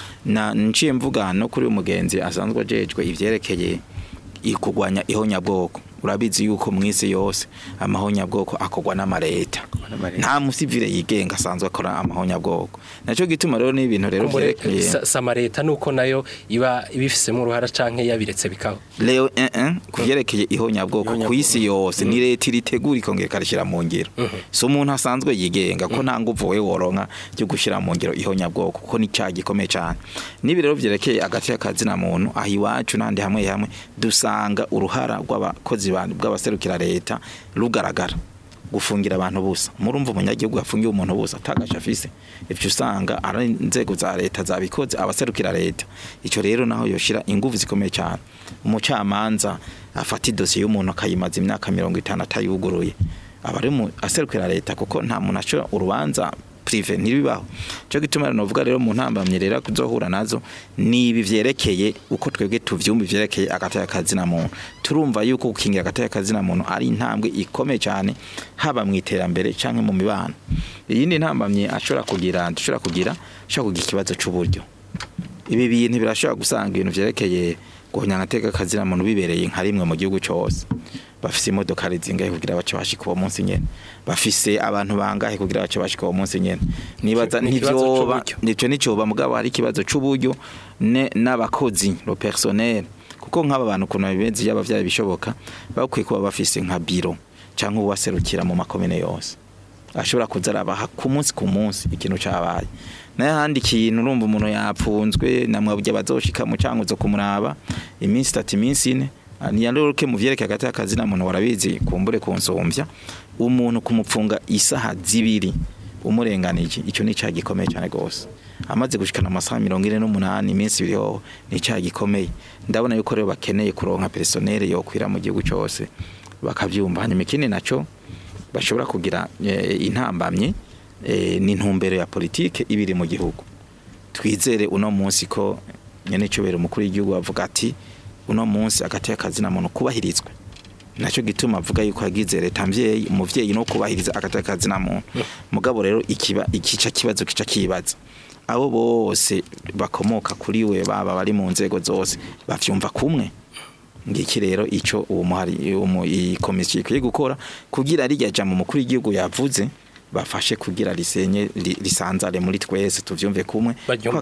S4: na nciye mvuga no kuri umugenzi asanzwe ajejwe ivyerekeye ikugwanya ihonyabwoko urabizi yuko mwisi yose amahonyabwoko akogwa n'amareta nta musivile yigenga asanzwe akora amahonyabwoko naco gituma rero ni ibintu rero byerekeye
S2: samareta nuko nayo iba ibifisemo uruhara canke yabiretse bikaba
S4: leo kuvyerekeye ihonyabwoko kwisi yose ni leta iritegura ikongera karishira mu ngiro so umuntu asanzwe yigenga ko nta nguvu we woronka cyo gushira mu ngiro ihonyabwoko ko ni cyaha gikomeye cyane nibi rero byerekeye agati y'akazi na muntu ahi wacu nandi hamwe dusanga uruhara rw'abakozi bw'abaserukira leta rugaragara gufungira abantu busa murumva umunyagihugu afungiye umuntu busa atagasha afise ivyo usanga ari inzego za leta zabikoze abaserukira leta ico rero naho yoshira ingufu zikomeye cyane umucamanza afata idosiye y'umuntu akayimaza imyaka 50 atayuguruye abari mu aserukira leta kuko nta muntu aco urubanza prive ntibibaho cyo gituma novuga rero mu ntambamye rero kuzohura nazo nibi vyerekeye uko twebwe tuvyumva vyerekeye agati y'akazi na muntu turumva yuko gukingira agati y'akazi na muntu ari intambwe ikomeye cyane haba mu iterambere canke mu mibano iyindi ntambamye ashobora kugira ikibazo c'uburyo ibi bintu birashobora gusanga ibintu vyerekeye guhonyanga akazi na muntu bibereye nka rimwe mu gihugu cyose bafise imodoka rizingahe kugira bace bashika uwo munsi nyene bafise abantu bangahe kugira bace bashika uwo munsi nyene nibaza nico mugabo hari ikibazo c'uburyo n'abakozi lo personnel kuko nk'aba bantu kuno bibenzi y'abavyaye bishoboka bakwiye kuba bafise nka biro canke uwaserukira mu makomine yose ashobora kuzarabaha ku munsi ikintu cabaye naye handi kintu urumva umuntu yapfunzwe namwe bujya bazoshika mu cyanguzo kumuraba iminsi 3 iminsi 4 niyandoroke mu vyereke hagati y'akazi na muntu warabizi kumbure konsomvya umuntu kumupfunga isaha 2 umurenganije ico ni cyaha gikomeye cyane gose amaze gushikana amasaha 48 iminsi 2 ni cyaha gikomeye ndabona yuko rero bakeneye kuronka personnel yo kwira mu gihugu cyose bakavyumva hanyuma ikindi naco bashobora kugira intambamye ni ntumbero ya politike ibiri mu gihugu twizere uno munsi ko nyene cobera umukuru w'igihugu avuga ati uno munsi agati y'akazi na muntu kubahirizwe naco gituma avuga yuko yagize leta mvyeyi umuvyeyi no kubahiriza agati y'akazi na muntu mugabo rero ikica kibazo kica kibaza abo bose bakomoka kuri we baba bari mu nzego zose bavyumva kumwe ngiki rero ico uwo muhari iyi komisiyo ikwiye gukora kugira rijya jambo umukuru w'igihugu yavuze bafashe kugira lisanzare muri twese tuvyumve kumwe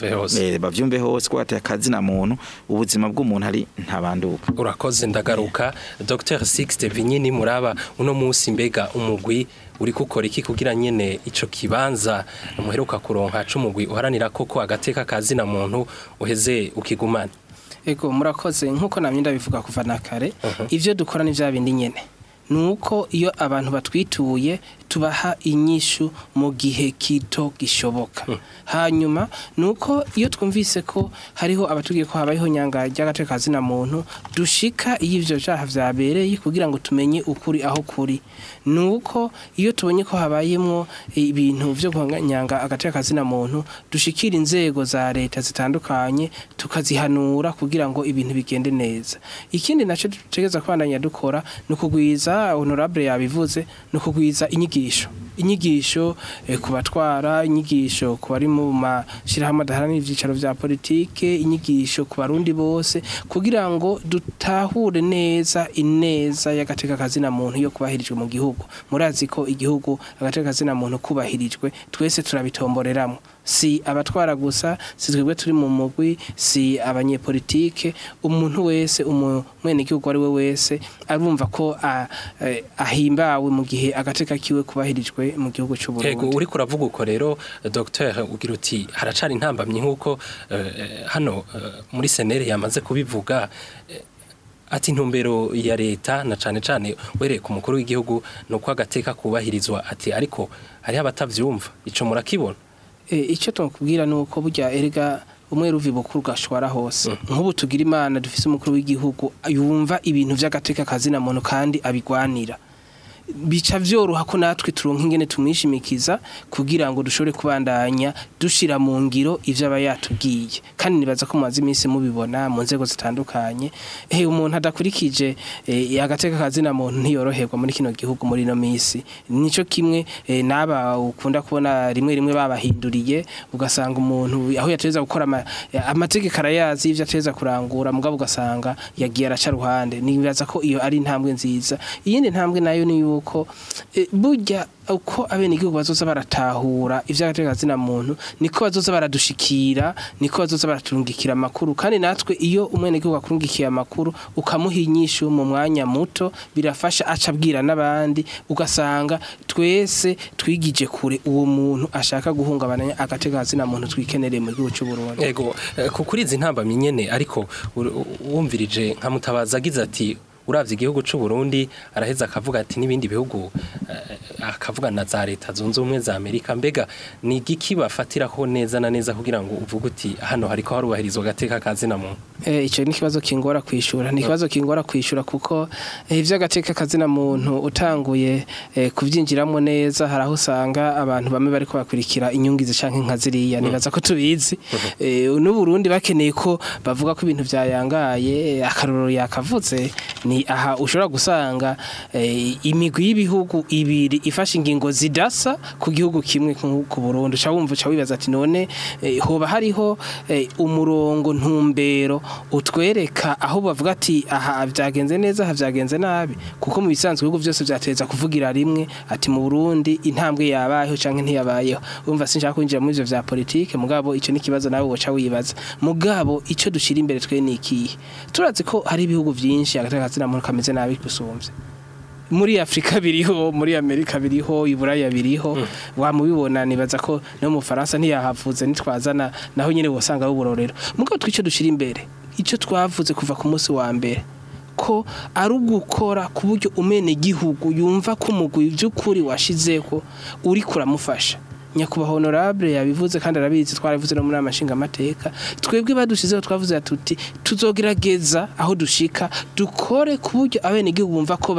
S4: bavyumve hose ko ataya akazi na muntu ubuzima bw'umuntu ari ntabanduka
S2: urakoze ndagaruka Dr Sixte Vinyini muraba uno munsi mbega umugwi uri gukora iki kugira nyene ico kibanza muheruka kuronka c'umugwi uharanira koko agateka akazi na muntu uheze ukigumana
S3: ego murakoze nkuko namye ndabivuga kuva nakare ivyo dukora ni vya bindi nyene nuko iyo abantu batwituye tubaha inyishu mu gihe kito gishoboka hanyuma nuko iyo twumvise ko hariho abatugiye ko habayeho nyanga ry'agateka kazi na muntu dushika ivyo byaha vyabereye kugira ngo tumenye ukuri aho kuri nuko iyo tubonye ko habayemo ibintu byo guhanyanga agateka kazi na muntu dushikira inzego za leta zitandukanye tukazihanura kugira ngo ibintu bigende neza ikindi naco dutegeza kwandanya dukora no kugwiza honorable yabivuze no kugwiza inyigisho inyigisho ku batwara, inyigisho ku bari mu mashirahamwe adaharanira ivyicaro vya politike, inyigisho ku barundi bose kugira ngo dutahure neza ineza y'agateka kazina muntu yo kubahirijwe mu gihugu. Murazi ko igihugu agateka kazina muntu kubahirijwe twese turabitomboreramo, si abatwara gusa, si twebwe turi mu mugwi, si abanyepolitike, umuntu wese umwene igihugu ari we wese arumva ko ahimbawe mu gihe agateka kiwe kubahirijwe mu gihugu cy'u Burundi.
S2: Yego, uri kuravuga uko rero Dr. ugira uti haracari intambamye nkuko hano muri senere yamaze kubivuga, ati intumbero ya leta na cane cane wereye ku mukuru w'igihugu nuko agateka kubahirizwa, ati ariko hariho abatavyumva, ico murakibona?
S3: Icyo twakubwira nuko burya erega umwe ruvi bukuru gashwara hose. Nk'ubu tugira Imana dufise umukuru w'igihugu yumva ibintu vy'agateka kazina muntu kandi abigwanira. Bica vyoroha ko natwe turonka ingene tumwishimikiza kugira ngo dushobore kubandanya dushira mu ngiro ivyo aba yatubwiye. Kandi nibaza ko mumaze iminsi mubibona mu nzego zitandukanye, umuntu adakurikije agateka kazina muntu ntiyoroherwa muri kino gihugu muri no minsi. Nico kimwe naba ukunda kubona rimwe babahinduriye, ugasanga umuntu aho yateza gukora amategeko arayazi ivyo ateza kurangura, mugabo ugasanga yagiye araca ruhande. Nibaza ko iyo ari intambwe nziza. Iyindi ntambwe nayo ni uko burya uko abenegihugu bazoza baratahura ivy'agateka kazina muntu niko bazoza baradushikira, niko bazoza baraturungikira amakuru. Kandi natwe iyo umwenegihugu akurungikiye amakuru ukamuha inyishu mu mwanya muto, birafasha aca abwira n'abandi, ugasanga twese twigije kure uwo muntu ashaka guhungabanya agateka kazina muntu twikenereye mu gihugu cy'u Burundi.
S2: Yego, kuri izi ntambamye nyene ariko wumvirije nka Mutabazi agize ati uravye igihugu c'u Burundi araheza akavuga ati n'ibindi bihugu akavuga na za leta zunze ubumwe za Amerika, mbega ni igiki bafatiraho neza na neza kugira ngo uvuge uti hano hariko harubahirizwa agateka kazina muntu?
S3: Ico ni kibazo kingora kwishura, ni kibazo kingora kwishura kuko ivy'agateka kazina muntu utanguye kuvyinjiramo neza haraho usanga abantu bamwe bariko bakurikira inyungizi canke nka ziriya. Nibaza ko tubizi n'u Burundi bakeneye ko bavuga ko ibintu vyayangaye, akarorero yakavuze ni aha ushobora gusanga imigwi y'ibihugu ibiri ifashe ingingo zidasa ku gihugu kimwe ku Burundi. Uca wumva uca wibaza ati none hoba hariho umurongo ntumbero utwereka aho bavuga ati aha vyagenze neza, aha vyagenze nabi, kuko mu bisanzwe ibihugu byose vyateza kuvugira rimwe ati mu Burundi intambwe yabayeho canke ntiyabayeho. Urumva sinshaka kwinjira muri ivyo vya politike, mugabo ico ni kibazo nawe woca wibaza. Mugabo ico dushira imbere twe ni ikihe? Turazi ko hari ibihugu vyinshi agateka kazina muntu kameze nabi gusumvya. Muri Afrika biriho, muri Amerika biriho, Iburaya biriho, wamubibona. Nibaza ko no mu Faransa ntiyahavuze nitwazana naho nyene wosanga uburorero. Mugabo twico dushira imbere ico twavuze kuva ku munsi wa mbere ko ari ugukora ku buryo umene gihugu yumva ko umugwi by'ukuri washizeko uri kuramufasha. Nyakuba honorable yabivuze kandi arabizi, twaravuze no muri amashinga amateka. Twebwe badushizeho twavuze atuti tuzogerageza aho dushika dukore kuburyo abene gihugu bumva ko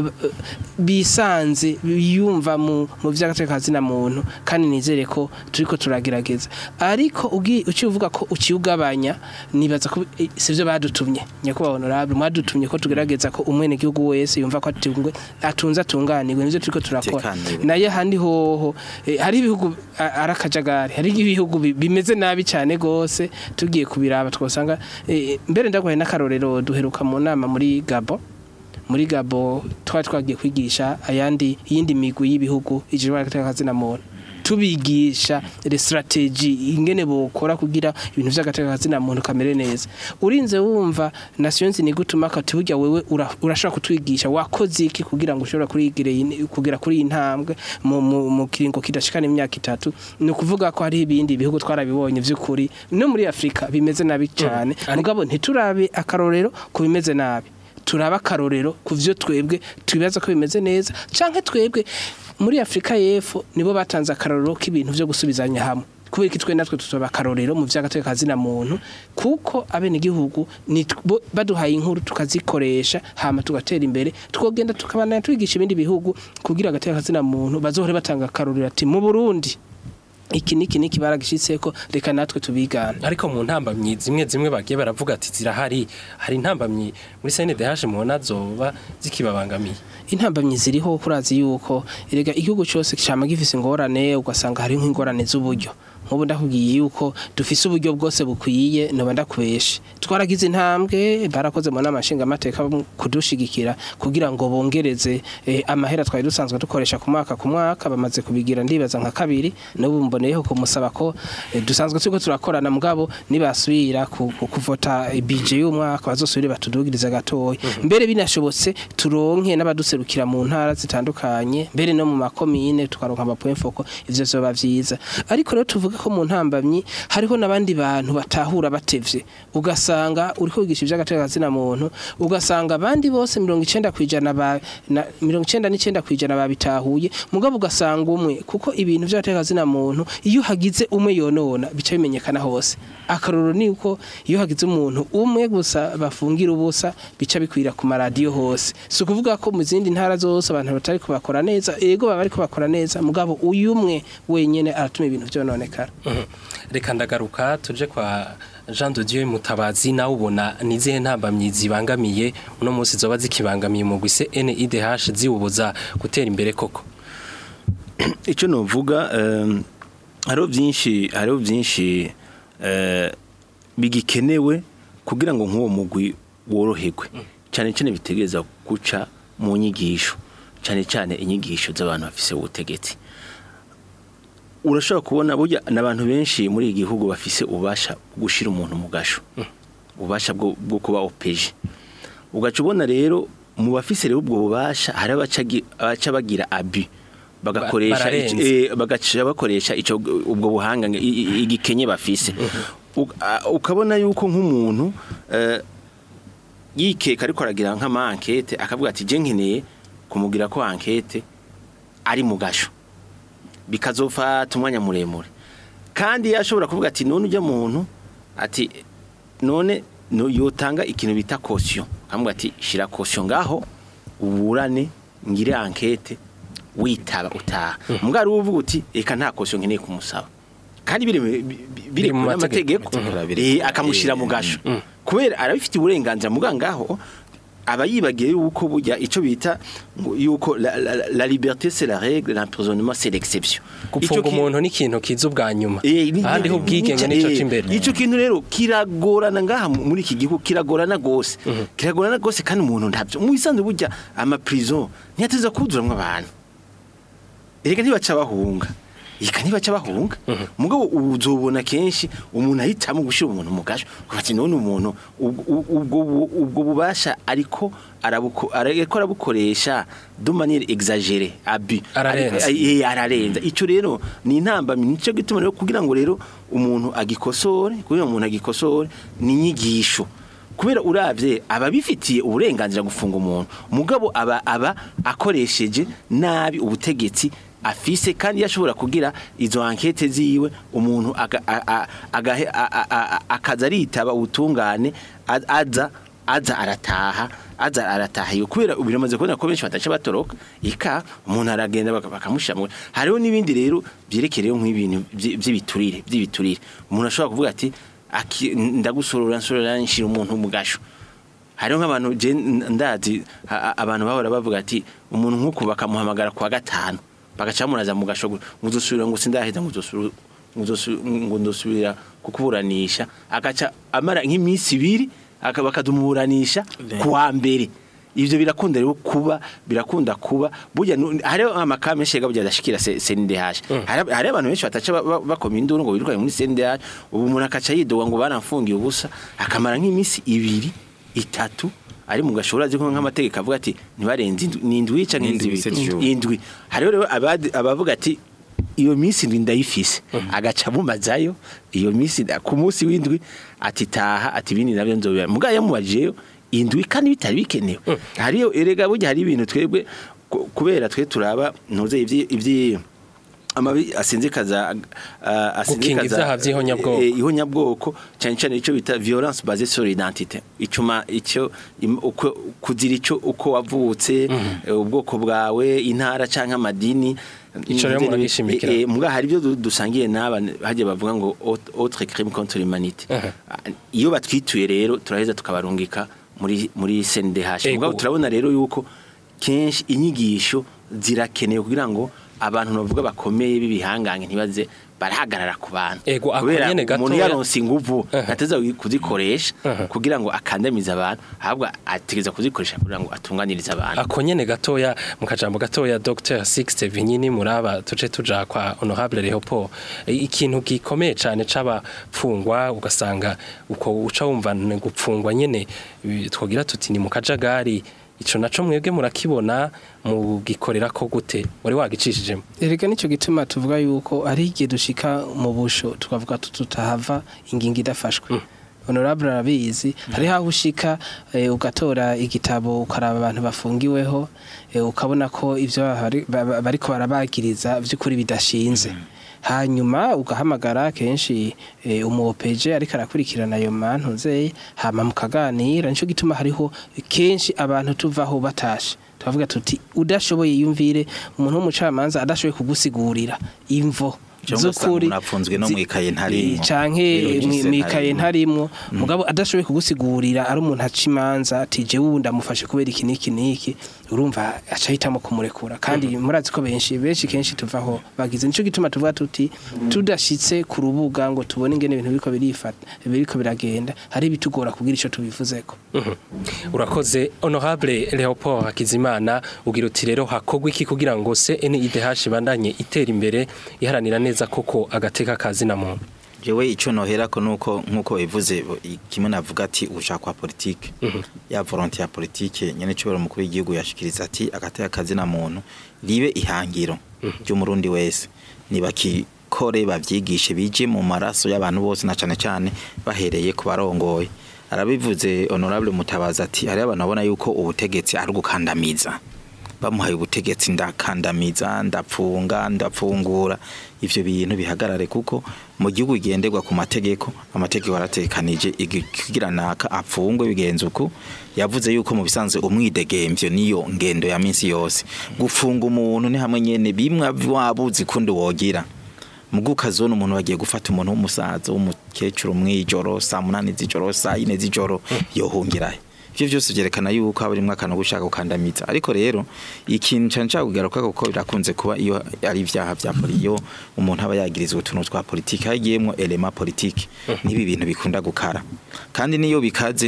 S3: bisanze biyumva mu vy'agateka kazina muntu, kandi nizere ko turiko turagerageza. Ariko uci uvuga ko uciugabanya, nibaza ko sivyo badutumye. Nyakuba honorable mwadutumye ko tugerageza ko umwene gihugu wese yumva ko atunza tunganirwe, nivyo turiko turakora. Naye handi hoho hari ibihugu arakajagari, hari ibihugu bimeze nabi cyane gose. Tugiye kubiraba twosanga mbere ndagwaye n'akarorero duheruka mu nama muri Gabo. Muri Gabo twagiye kwigisha yindi migwi y'ibihugu ijuru agateka kazina muntu, tubigisha strategy ingene bokora kugira ibintu vy'agateka kazina muntu kamere neza. Urinze wumva Nations ni gutuma kati burya wewe urashaka kutwigisha wakoze iki kugira ngo ushobora kugira kuri intambwe mu kiringo kidashikana imyaka 3. No kuvuga ko hari ibindi bihugu twarabibonye vy'ukuri no muri Afrika bimeze nabi cyane. Mugabo ntiturabe akarorero ku bimeze nabi, turaba akarorero ku vyo twebwe tubibaza ko bimeze neza, canke twebwe muri Afrika y'Epfo nibo batanze akarorero k'ibintu vyo gusubizanya hamwe. Kubera kitwe natwe tutoba akarorero mu vy'agateka kazina muntu, kuko abene gihugu baduhaye inkuru tukazikoresha hama tugatera imbere, twogenda tukabana twigisha ibindi bihugu kugira agateka kazina muntu bazohore batanga akarorero ati mu Burundi iki niki baragishitseko reka natwe tubigana
S2: ariko mu ntambamyi zimwe bagiye baravuga ati zirahari hari intambamyi muri CNDH mubona zoba zikibabangamiye
S3: intambamyi ziriho kurazi yuko erega igihugu cyose cyama gifise ingorane ugasanga hari nk'ingorane z'uburyo nk'ubu ndakubwiye yuko dufise uburyo bwose bukwiye noba ndakubeshe twaragize intambwe barakoze mu namashinga amateka kudushigikira kugira ngo bongereze amahera twari dusanzwe dukoresha ku mwaka bamaze kubigira ndibaza nka kabiri n'ubu mboneyeho kumusaba ko dusanzwe turiko turakorana mugabo nibasubira kuvota budget y'umwaka bazosubire batudugiriza gatoya mbere binashobotse turonke n'abaduserukira mu ntara zitandukanye mbere no mu makomine tukaronka point foko ivyo zoba vyiza ariko rero tuvuga ko mu ntambamyi hariho nabandi bantu batahura batevye ugasanga uriko wigisha ivy'agateka zina muntu ugasanga abandi bose 90% ba 99% babitahuye mugabo ugasanga umwe kuko ibintu vy'agateka zina muntu iyo hagize umwe yonona bica bimenyekana hose akaroro ni uko iyo hagize umuntu umwe gusa bafungira ubusa bica bikwira ku maradiyo hose so kuvuga ko mu zindi ntara zose abantu batari kubakora neza ego baba bari kubakora neza mugabo uyu umwe wenyene aratuma ibintu vyononekara
S2: reka ndagaruka tuje kwa Jean de Dieu Mutabazi nawe ubona nizihe ntambamyi zibangamiye uno munsi zoba zikibangamiye mu gwise NIDH ziwubuza gutera imbere koko
S5: icyo novuga hariho byinshi bigikenewe kugira ngo nk'uwo mugwi woroherwe cyane cyane bitegereza guca mu nyigisho cyane inyigisho z'abantu bafise ubutegetsi urashobora kubona burya n'abantu benshi muri iki gihugu bafise ubasha gushira umuntu mu gasho ubasha bwo kuba opeje ugaca ubona rero mu bafise rero ubwo bubasha hari abaca bagira abi bagakoresha bakoresha ico ubwo buhanga igikenye bafise ukabona yuko nk'umuntu yikeka ariko aragira nk'ama enquête akavuga ati je nkeneye kumugira ko enquête ari mu gasho bikazofata umwanya muremure kandi yashobora kuvuga ati none ujya muntu ati none yotanga ikintu bita caution akamubwira ati shira caution ngaho uburane ngire enquête witaba utaha mugari uvuga uti eka nta caution nkeneye kumusaba kandi biri mu mategeko akamushira mu gasho kubera arabifite uburenganzira mugangaho abayibagiye yuko burya ico bita yuko la liberté c'est la règle l'emprisonnement c'est l'exception
S2: gupfunga umuntu n'ikintu kiza ubwa nyuma ahandi ho bwigenge nico cimbere
S5: ico kintu rero kiragorana ngaha muri iki gihugu kiragorana gose kandi umuntu ntavyo mu bisanzwe burya ama prison ntiyateza kuzuramwe abantu erega ntibaca bahunga mugabo uzobona kenshi umuntu ahitamo gushira umuntu mu gasho ati none umuntu ubwo bubasha ariko arabukoresha de manière exagérée ararenza ico rero ni intambamyi nico gituma rero kugira ngo rero umuntu agikosore ni nyigisho kubera uravye ababifitiye uburenganzira gufunga umuntu mugabo aba akoresheje nabi ubutegetsi afise kandi yashobora kugira izo enquête ziwe umuntu akaza aritaba ubutungane aza arataha yo kubera ubiramaze kubona ko benshi bataca batoroka ika umuntu aragenda bakamushamwe hariho nibindi rero byerekereyo nk'ibintu by'ibiturire umuntu ashobora kuvuga ati ndagusorora nshira umuntu mu gasho hariho nk'abantu ndazi abantu bahora bavuga ati umuntu nk'uko bakamuhamagara kwa gatanu bagacamuraza mu gasho muzosubira ngo sindaheza nguzosubira kukuburanisha agaca amara nk'iminsi 2 bakadumuburanisha kuwa mbere ivyo birakunda kuba burya hari amakame shega burya dashikira CNDH hari abantu benshi bataca bakoma induru ngo birukaye muri CNDH ubu umuntu akaca yidoga ngo baramfungiye ubusa akamara nk'iminsi 2-3 ari mu gashora ziko nk'amategeko avuga ati ntibarenze n'indwi canke indwi hari rero abavuga ati iyo minsi ndwi ndayifise agaca bumazayo iyo minsi ku munsi w'indwi ati taha ati bini nabyo nzobera mugaye mubajeyo indwi kandi bitari bikenewe hariyo erega burya hari ibintu twebwe kubera twe turaba ntuze ivyi amabi asinzikaza ihonyabwoko cyane ico bita violence basée sur l'identité icuma ico kuzira ico uko wavutse ubwoko bwawe intara canke amadini
S2: Ico rero muragishimikira.
S5: Mbwa hari byo dusangiye n'aba haje bavuga ngo autre crime contre l'humanité. Iyo batwituye rero turaheza tukabarungika muri CNDH. Mbwa turabona rero yuko kenshi inyigisho zirakenewe kugira ngo abantu bavuga bakomeye bibihangange ntibaze barahagarara ku bantu. Kubera umuntu yaronse inguvu ateza kuzikoresha kugira ngo akandamize abantu ahubwo ategeza kuzikoresha kugira ngo atunganirize abantu.
S2: Akonyene gatoya mu kajambo gatoya Dr. Sixte Vinyini muraba tuje tuja kwa Honorable Leopold, ikintu gikomeye cyane c'abapfungwa ugasanga uko uca wumva gupfungwa nyene twogira tuti ni mu kajagari. Ico naco mwebwe murakibona mu gikorera ko gute wari wagicishijemo?
S3: Erega nico gituma tuvuga yuko ari igihe dushika mu busho tukavuga tutahava ingingo idafashwe. Honorable arabizi hari haho ushika ugatora igitabo ukaraba abantu bafungiweho ukabona ko ivyo bariko barabagiriza vy'ukuri bidashinze. Hanyuma ugahamagara kenshi umuopeje ariko arakurikirana ayo mantu nzeye hama mukaganira nico gituma hariho kenshi abantu tuvaho batashe tuvuga tuti udashoboye yumvire umuntu w'umucamanza adashoboye kugusigurira imvo zukuri
S4: nafunzwe no mwikaye ntarimo
S3: canke mwikaye ntarimo mugabo adashoboye kugusigurira ari umuntu acimanza ati je wundi amufashe kubera iki niki urumva acahitamo kumurekura kandi murazi ko benshi kenshi tuvaho bagize nico gituma tuvuga tuti tudashitse ku rubuga ngo tubone ingene ibintu biriko biragenda hari bitugora kugira ico tubivuzeko.
S2: Urakoze Honorable Leopold Hakizimana ugira uti rero hakogwa iki kugira ngo CNIDH bandanye itera imbere iharanira neza koko agateka kazi na muntu?
S4: Jewe ico noherako nuko nkuko bivuze kimwe navuga ati ushaka kwa politique ya volonté ya politique nyene cyo mukuru w'igihugu yashikiriza ati agateka kazi na muntu ribe ihangiro ry'umurundi wese nibakikore bavyigishe bije mu maraso y'abantu bose na cyane bahereye ku barongoye. Arabivuze Honorable Mutabaza ati hari abantu babona yuko ubutegetsi ari gukandamiza bamuhaye ubutegetsi ndakandamiza ndapfunga ndapfungura ivyo bintu bihagarare kuko mu gihugu igenderwa ku amategeko aratekanije ikigira naka apfungwe bigenze uko yavuze yuko mu bisanzwe umwidegemvyo niyo ngendo ya minsi yose gufunga umuntu ni hamwe nyene bimwe wabuzi kundi wogira mugukazona umuntu bagiye gufata umuntu w'umusaza w'umukecuru mwijoro saa 8 z'ijoro saa 4 z'ijoro yohungiraye. Ivyo byose byerekana yuko abari mwaka no gushaka gukandamiza ariko rero ikintu cyane kugaruka kuko birakunze kuba iyo ari ivyaha bya poliyo umuntu aba yagirizwe utuntu twa politike hagiyemo element politique nibi bintu bikunda gukara kandi niyo bikaze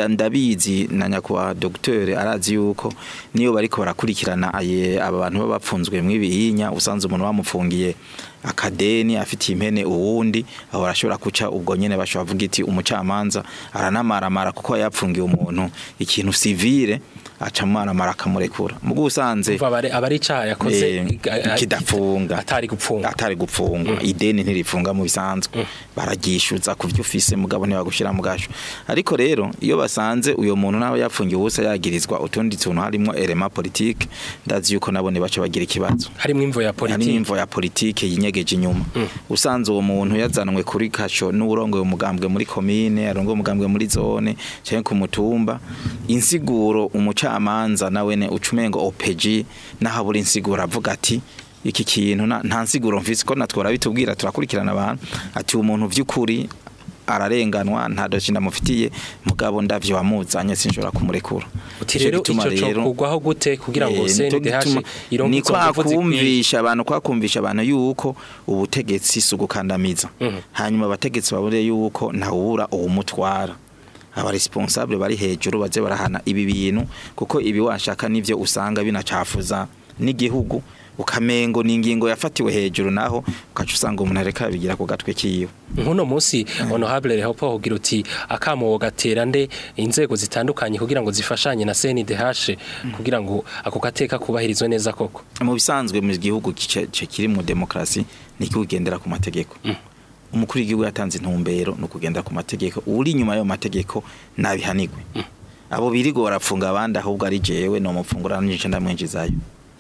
S4: ndabizi na nyakwa docteur arazi yuko niyo bariko barakurikirana aba bantu babapfunzwe mwibihinya usanze umuntu bamufungiye akadeni afite impene uwundi aho arashobora kuca ubwo nyene bashobora vuga iti umucamanza aranamaramara kuko yapfungiye umuntu ikintu civile acamaramara akamurekura mugo usanze
S2: abari ca yakoze
S4: kidafunga atari gupfunga ideni ntirifunga mu bisanzwe baragishuza kuvyo ufise mugabo ne bagushira mu gasho ariko rero iyo basanze uyo muntu naho yapfungiye ubusa yagirizwa utundi tuntu harimo element politique ndazi yuko nabone baca bagira ikibazo
S2: harimo imvo ya
S4: politique yinyegeje inyuma usanze uwo muntu yazanwe kuri kasho n'urongoye umugambwe muri commune arongoye umugambwe muri zone cyane ku mutumba insiguro umucamanza nawene ucumengo OPG nahabura insiguro avuga ati iki kintu nta nsiguro mfise ko natwora bitubwira turakurikirana abantu ati umuntu vy'ukuri ararenganwa nta docinda mufitiye mugabo ndavyo wamuzanye sinshobora kumurekura.
S2: Uti rero ico cyo kugwaho gute kugira ngo CNDH
S4: ironke kumvisha abantu kwakumvisha abantu yuko ubutegetsi sugukandamiza hanyuma abategetsi babure yuko ntawura uwumutwara aba responsable bari hejuru baze barahana ibi bintu kuko ibi washaka nivyo usanga binacafuza n'igihugu ukamengo ningingo yafatiwe hejuru naho ukacu usanga umuntu areka bigira ku gatwe kiyo.
S2: Nkuno munsi Honorable Leopold ugira uti akamo gatera nde inzego zitandukanye kugira ngo zifashanye na CNDH kugira ngo ako gateka kubahirizwe neza koko.
S4: Mu bisanzwe mu gihugu kiri mu demokrasi niki ugendera ku mategeko. Umukuru w'igihugu yatanze intumbero no kugendera ku mategeko uri nyuma yo mategeko nabihanigwe. Abo birigo barafunga abandi ahubwo ari jewe no mufungura n'inje ndamwenjizayo.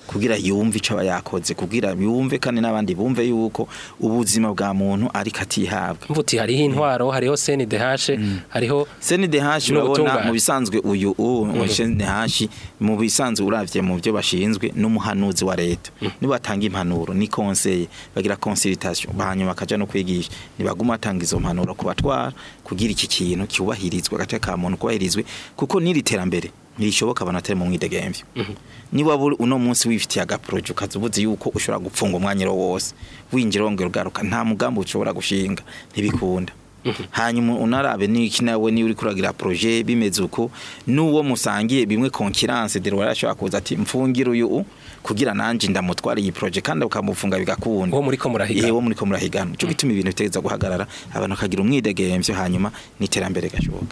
S4: kugira yumve ico yakoze kugira yumve kandi n'abandi bumve yuko ubuzima bwa muntu ari katihabwa
S2: mvuti hariho intwaro hariho CNDH hariho
S4: CNDH urabona mu bisanzwe uyu CNDH mu bisanzwe uravye mu byo bashinzwe n'umuhanuzi wa leta niba atanga impanuro ni conseil bagira consultation bahanyuma bakaja no kwigisha nibaguma atanga izo mpanuro kubatwara kugira iki kintu cyubahirizwa gace ka muntu kubahirizwe kuko niri terambere nishoboka banatera mu mwidegemvyo niba uno munsi wifitiye agaproje ukazubuzi yuko ushobora gupfunga umwanyiro wose winjira wongera ugaruka nta mugambo ushobora gushinga ntibikunda hanyuma unarabe niki nawe ni uri kuragira projet bimeze uko nuwo musangiye bimwe concurrence de rwara kuza ati mfungira uyu kugira nanje ndamutwara iyi projet kandi ukamufunga bigakunda
S2: wo muri ko murahigana
S4: wo muri ko murahigana cyo bituma ibintu biteza guhagarara abantu kagira umwidegemvyo hanyuma niterambere gashoboka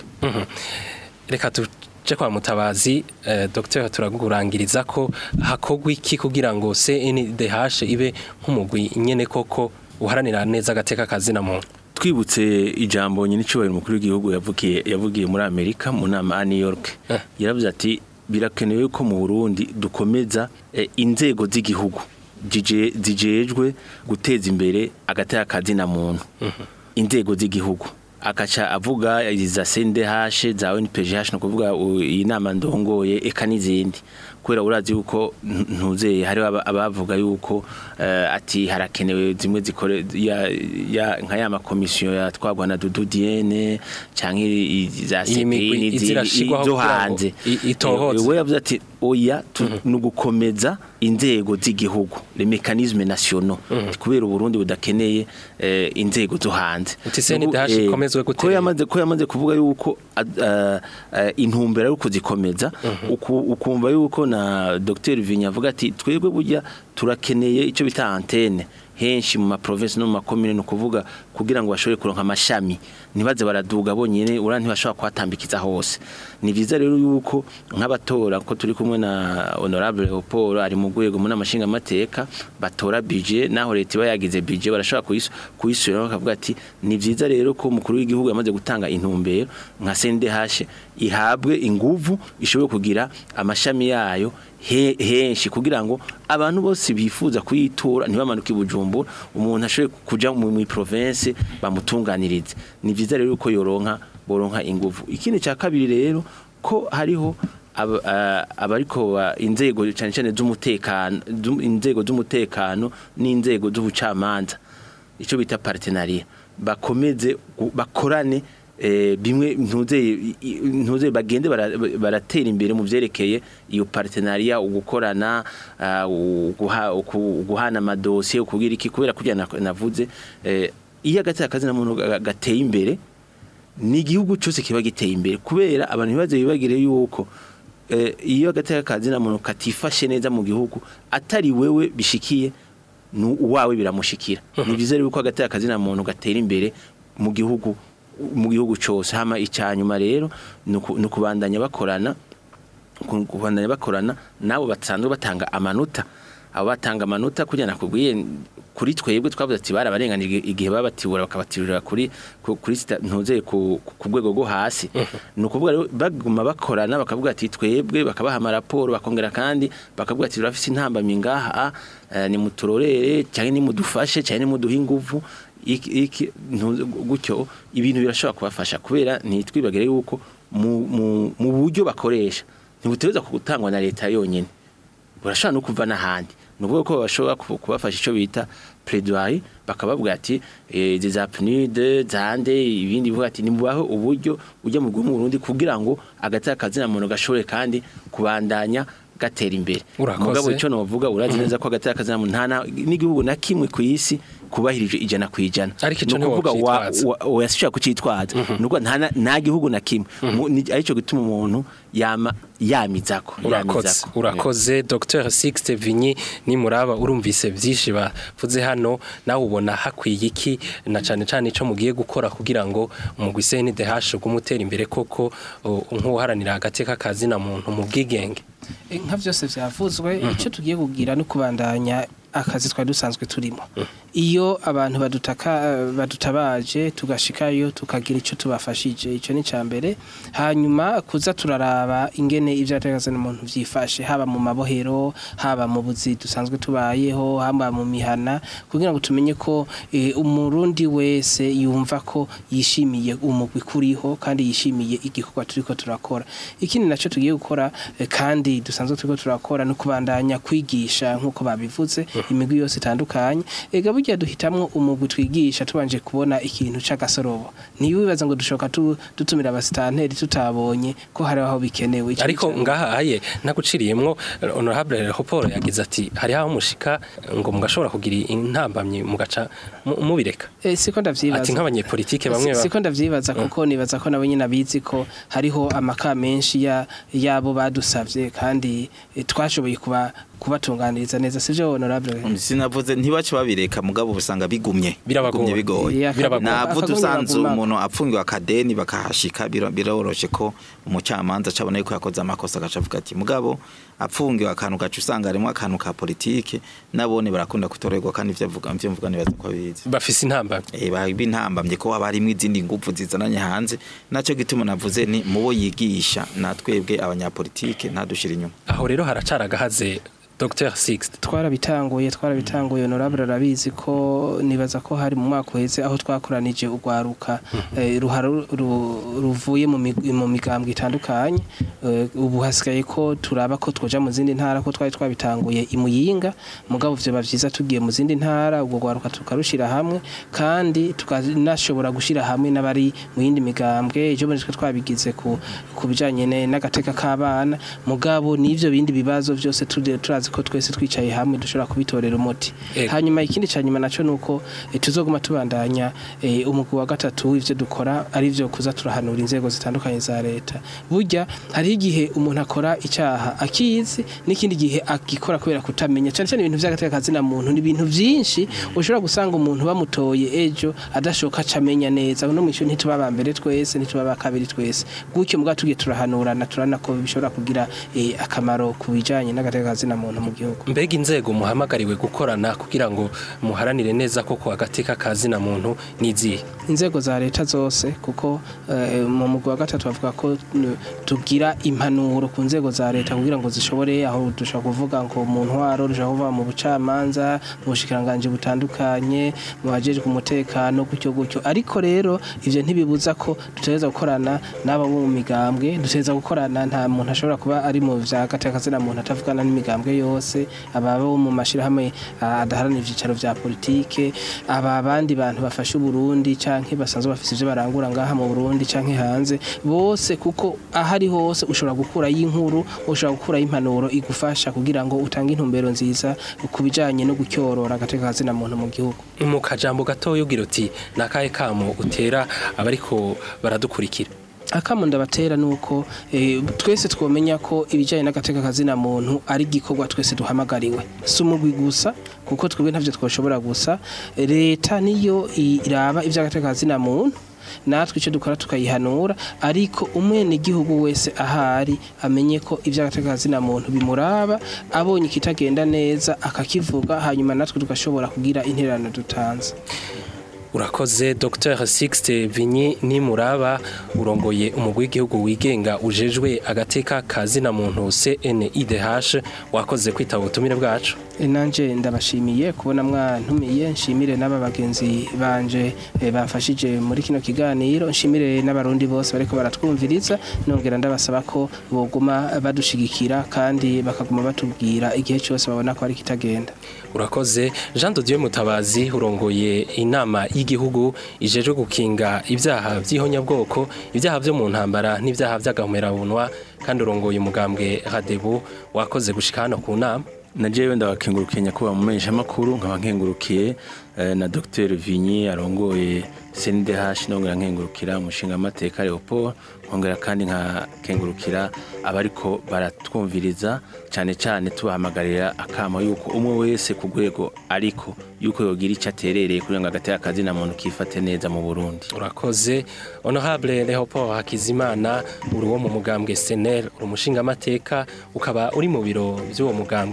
S2: reka tuje kwa Mutabazi Dr. turagurangiriza ko hakogwa iki kugira ngo CNDH ibe nk'umugwi nyene koko uharanira neza agateka kazina muntu
S5: twibutse ijambo nyine cyubahiro mukuru w'igihugu yavugiye muri Amerika mu nama New York yaravuze ati birakenewe ko mu Burundi dukomeza inzego z'igihugu zijejwe guteza imbere agateka kazina muntu inzego z'igihugu akaca avuga iza CNDH za ONPGH no kuvuga iyi nama ndongoye eka n'izindi kwera urazi yuko ntuzeye hari abavuga yuko ati harakenewe zimwe zikore ya nka ya makomisiyo yatwagwa na Dudu Diene canke za CPI zo hanze we yavuze ati oya nugukomeza inzego z'igihugu les mécanismes nationaux kubera Burundi budakeneye inzego zo hanze
S2: CNDH ikomezwe gute
S5: ko yamaze kuvuga yuko intumbera yo kuzikomeza ukumva yuko na Dr. Vinya avuga ati twebwe burya turakeneye ico bita antenne henshi mu ma province no mu makomune no kuvuga kugira ngo bashobore kuronka amashami nibaze baraduga bonyene ura ntibashobora kwatambikiza hose ni vyiza rero yuko nk'abatora ko turi kumwe na honorable Leopold ari mu gwego mu namashinga amateka batora budget naho leta bayagize budget barashobora kuyisura bakavuga ati ni vyiza rero ko mukuru w'igihugu yamaze gutanga intumbero nka CNDH ihabwe inguvu ishobora kugira amashami yayo henshi kugira ngo abantu bose bifuza kuyitura ntibamanuke Bujumbura umuntu ashobore kuja mu province bamutunganirize ni vyiza rero uko boronka inguvu ikindi cya kabiri rero ko hariho abariko inzego cyane cyane z'umutekano inzego z'umutekano n'inzego z'ubucamanza ico bita partenariat bakomeze bakorane bimwe ntuze bagende baratera imbere mu vyerekeye iyo partenariat ugukorana guhana amadosiye kugira iki kubera kujya navuze iyo agateka kazina muntu gateye imbere ni igihugu cyose kiba giteye imbere kubera abantu bibaze bibagire yuko iyo agateka kazina muntu katifashe neza mu gihugu atari wewe bishikiye uwawe biramushikira ni byiza rero ko agateka kazina muntu gatera imbere mu gihugu cyose hama icyanyuma rero nukubandanya bakorana nabo batsanzwe batanga amanota abo batanga amanota kugira nakubwiye kuri twebwe twavuze ati barabarenganije igihe babatibura bakabatirira kuri ntuzeye ku rwego rwo hasi nukuvuga rero baguma bakorana bakavuga ati twebwe bakabaha amaraporo bakongera kandi bakavuga ati turafise intambamye ngaha ni muturorere cyane ni mudufashe cyane ni muduha inguvu gutyo ibintu birashobora kubafasha kubera ntitwibagire yuko mu buryo bakoresha ntibuteza kugutangwa na leta yonyine burashobora no kuva n'ahandi nuvuga ko bashobora kubafasha ico bita plaidoyer bakababwira ati des apnude zande ibindi bivuga ati nimubaho uburyo ujya mu Burundi kugira ngo agataka kazina muntu gashore kandi kubandanya gatera imbere mugabo ico no bavuga urazi neza ko agataka kazina muntu ntana n'igihugu na kimwe ku isi kubahirije ijana kwijana no kuvuga oyashisha kucitwaza nuko nta gihugu na kimwe arico gituma umuntu yamizako
S2: urakoze Dr. Sixte Vinyi ni muraba urumvise byinshi bavuze hano nawe ubona hakwiye iki na cane ico mugiye gukora kugira ngo umugwi CNDH gumutera imbere koko nk'uharanira agateka kazina muntu mu bwigenge
S3: nka byose byavuzwe icyo tugiye kugira no kubandanya akazi twari dusanzwe turimo iyo abantu badutabaje tugashikayo tukagira icyo tubafashije icyo ni cyambere hanyuma kuza turaraba ingene ivyategazwe n'umuntu vyifashe haba mu mabohero haba mu buzi dusanzwe tubayeho haba mu mihana kugira ngo tumenye ko umurundi wese yumva ko yishimiye umugwi kuriho kandi yishimiye igikorwa turiko turakora ikindi naco tugiye gukora kandi dusanzwe turiko turakora no kubandanya kwigisha nkuko babivuze imigwi yose itandukanye ega burya duhitamwo umugwi twigisha tubanje kubona ikintu c'agasorobo niyo wibaza ngo dushoka dutumira abasitanteri tutabonye ko hari aho bikenewe
S2: ariko ngaha aye naguciriyemwo honorable Hoporo yagize ati hari aho mushika ngo mugashobora kugira intambamye mugaca mubireka
S3: siko ndavyibaza
S2: ati nk'abanyepolitike bamwe
S3: siko ndavyibaza kuko nibaza ko nabo nyine abizi ko hariho amaka menshi yabo badusavye kandi twashoboye kubatunganiriza neza sivyo honorable
S4: sinavuze ntibace babireka mugabo busanga bigumye
S2: bigoye
S4: navuze usanze umuntu apfungiwe akadeni bakahashika biroroshe ko umucamanza cabona yuko yakoze amakosa agacavuga ati mugabo apfungiwe akantu gacu usanga harimo akantu ka politike nabone barakunda kutorerwa kandi ivyo mvuga nibaza ko bizi
S2: bafise intambamye
S4: babintambamye ko haba harimo izindi nguvu zizananye hanze naco gituma navuze ni mubo yigisha natwebwe abanyapolitike ntadushira inyuma
S2: aho rero haracaragahaze Dr. Sixte
S3: twarabitanguye honorable arabizi ko nibaza ko hari mu mwaka uheze aho twakoranije ugwaruka ruvuye mu migambwe itandukanye ubu hasigaye ko turaba ko twoja mu zindi ntara ko twari twabitanguye imuyinga mugabo vyo bavyiza tugiye mu zindi ntara ubwo gwaruka tukarushira hamwe kandi tukanashobora gushira hamwe n'abari mu yindi migambwe ejo muri twabigize ku bijanye n'agateka k'abana mugabo n'ivyo bindi bibazo byose turazi ko twese twicaye hamwe dushobora kubitorera umuti hanyuma ikindi cyanyuma naco nuko tuzoguma tubandanya umugwi wa gatatu ivyo dukora ari byo kuza turahanura inzego zitandukanye za leta burya hari igihe umuntu akora icyaha akizi n'ikindi gihe akikora kubera kutamenya cyane cyane ibintu by'agateka kazina muntu ni ibintu byinshi ushobora gusanga umuntu bamutoye ejo adashoka camenya neza no mwisho ntitubaba mbere twese ntitubaba kabiri twese gutyo muga tugiye turahanurana turanako bishobora kugira akamaro kubijanye n'agateka kazina muntu mu gihugu
S2: mbega inzego muhamagariwe gukorana kugira ngo muharanire neza ko ku agateka kazina muntu nizihe
S3: inzego za leta zose kuko mu mugwi wa gatatu bavuga ko tugira impanuro ku nzego za leta kugira ngo zishobore aho dushaka kuvuga ngo umuntu waro rushaka kuva mu bucamanza mu bushikiranganje butandukanye mu bajeje ku mutekano gutyo ariko rero ivyo ntibibuza ko dutegereza gukorana n'abo mu migambwe dutegereza gukorana nta muntu ashobora kuba ari mu vya gateka kazina muntu atavugana n'imigambwe yose ababo mu mashirahamwe adaharanira ivyicaro vya politike abandi bantu bafasha Burundi canke basanzwe bafise ivyo barangura ngaha mu Burundi canke hanze bose kuko ahari hose ushobora gukura y'inkuru ushobora gukura y'impanuro igufasha kugira ngo utange intumbero nziza kubijanye no gucyorora agateka kazina muntu mu gihugu
S2: mu kajambo gato yugira uti nakaye kamo utera abariko baradukurikira
S3: akamu ndabatera nuko twese twomenya ko ibijanye n'agateka kazina muntu ari gikorwa twese duhamagariwe sumugwi gusa kuko twebwe ntavyo twoshobora gusa leta niyo iraba ivy'agateka kazina muntu natwe icyo dukora tukayihanura ariko umwene gihugu wese ahari amenye ko ivy'agateka kazina muntu bimuraba abonye kitagenda neza akakivuga hanyuma natwe tugashobora kugira intererano dutanze
S2: urakoze Dr. Sixte Vinyi ni muraba urongoye umugwi w'igihugu wigenga ujejwe agateka kazina muntu CNIDH wakoze kwitaba ubutumire bwacu
S3: nanje ndabashimiye kubona mwantumiye nshimire n'aba bagenzi banje bafashije muri kino kiganiro nshimire n'abarundi bose bariko baratwumviriza nongera ndabasaba ko boguma badushigikira kandi bakaguma batubwira igihe cyose babona ko ari kitagenda
S2: urakoze Jean de Dieu Mutabazi urongoye inama y'igihugu ijejwe gukinga ibyaha by'ihonyabwoko ibyaha byo mu ntambara n'ibyaha by'agahomerabunwa kandi urongoye umugambwe Radebu wakoze gushika hano ku nama
S5: najewe ndabakengurukiye nyakuba mu menyesha makuru nkaba nkengurukiye na Dr. Vinyi arongoye CNDH nongera nkengurukira umushinga amateka Leopold nkongera kandi nkakengurukira abariko baratwumviriza cyane tubahamagarira akamo yuko umwe wese ku rwego ariko yuko yogira icyo aterereye kugira ngo agateka kazina muntu kifate neza mu Burundi
S2: urakoze honorable Leopold Hakizimana uri wo mu mugambwe SNL uri umushinga amateka ukaba uri mu biro by'uwo mugambwe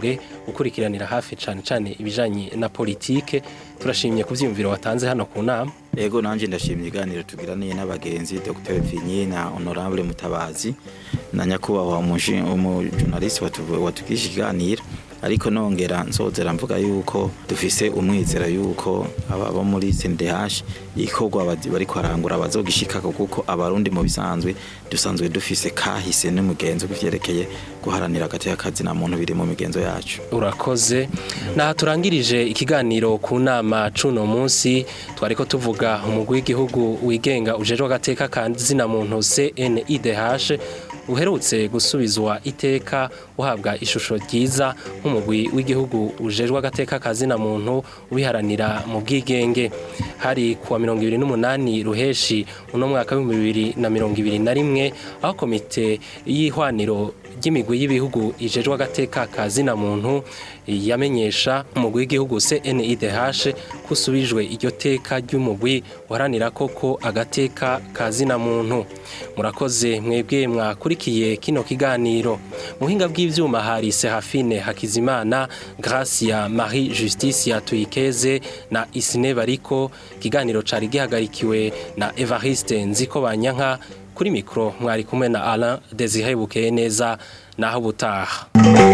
S2: ukurikiranira hafi cane ibijanye na politike turashimye kuvyiyumviro watanze hano ku nama.
S4: Ego nanje ndashimye iganiro tugiraniye n'abagenzi Dr. Vigny na Honorable Mutabazi na nyakubahwa umujournalist watugisha iganiro, ariko nongera nsozera mvuga yuko dufise umwizera yuko abo muri CNDH ikorwa bari kwarangura bazogishikako, kuko abarundi mu bisanzwe dusanzwe dufise kahise n'umugenzo kuvyerekeye guharanira agateka kazi na muntu biri mu migenzo yacu.
S2: Urakoze. Na turangirije ikiganiro ku nama cuno munsi twariko tuvuga umugwi w'igihugu wigenga ujejwe agateka kazi na muntu CNIDH uherutse gusubizwa iteka uhabwa ishusho ryiza nk'umugwi w'igihugu ujejwe agateka kazi na muntu ubiharanira mu bwigenge. Hari kuwa 28 ruheshi uno mwaka wa 2021 aho komite y'ihwaniro ry'imigwi y'ibihugu ijejwe agateka kazi na muntu yamenyesha umugwi w'igihugu CNIDH kusubijwe iryo teka ry'umugwi uharanira koko agateka kazi na muntu. Murakoze mwebwe mwakurikiye kino kiganiro. Muhinga bw'ivyuma hari Serafine Hakizimana, Gracia Marie Justice Tuyikeze na Isine Bariko. Kiganiro cari gihagarikiwe na Evariste Nzikobanyanka. Kuri mikro mwari kumwe na Alain Desire Bukeneza naho butaha.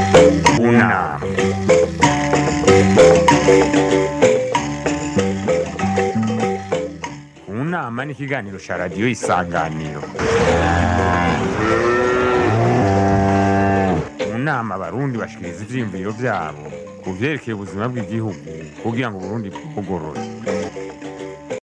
S1: Unama ni ikiganiro ca Radio Isanganiro. Unama abarundi bashikiriza ivyiyumviro vyabo ku vyerekeye ubuzima bw'igihugu kugira ngo Burundi bugorore.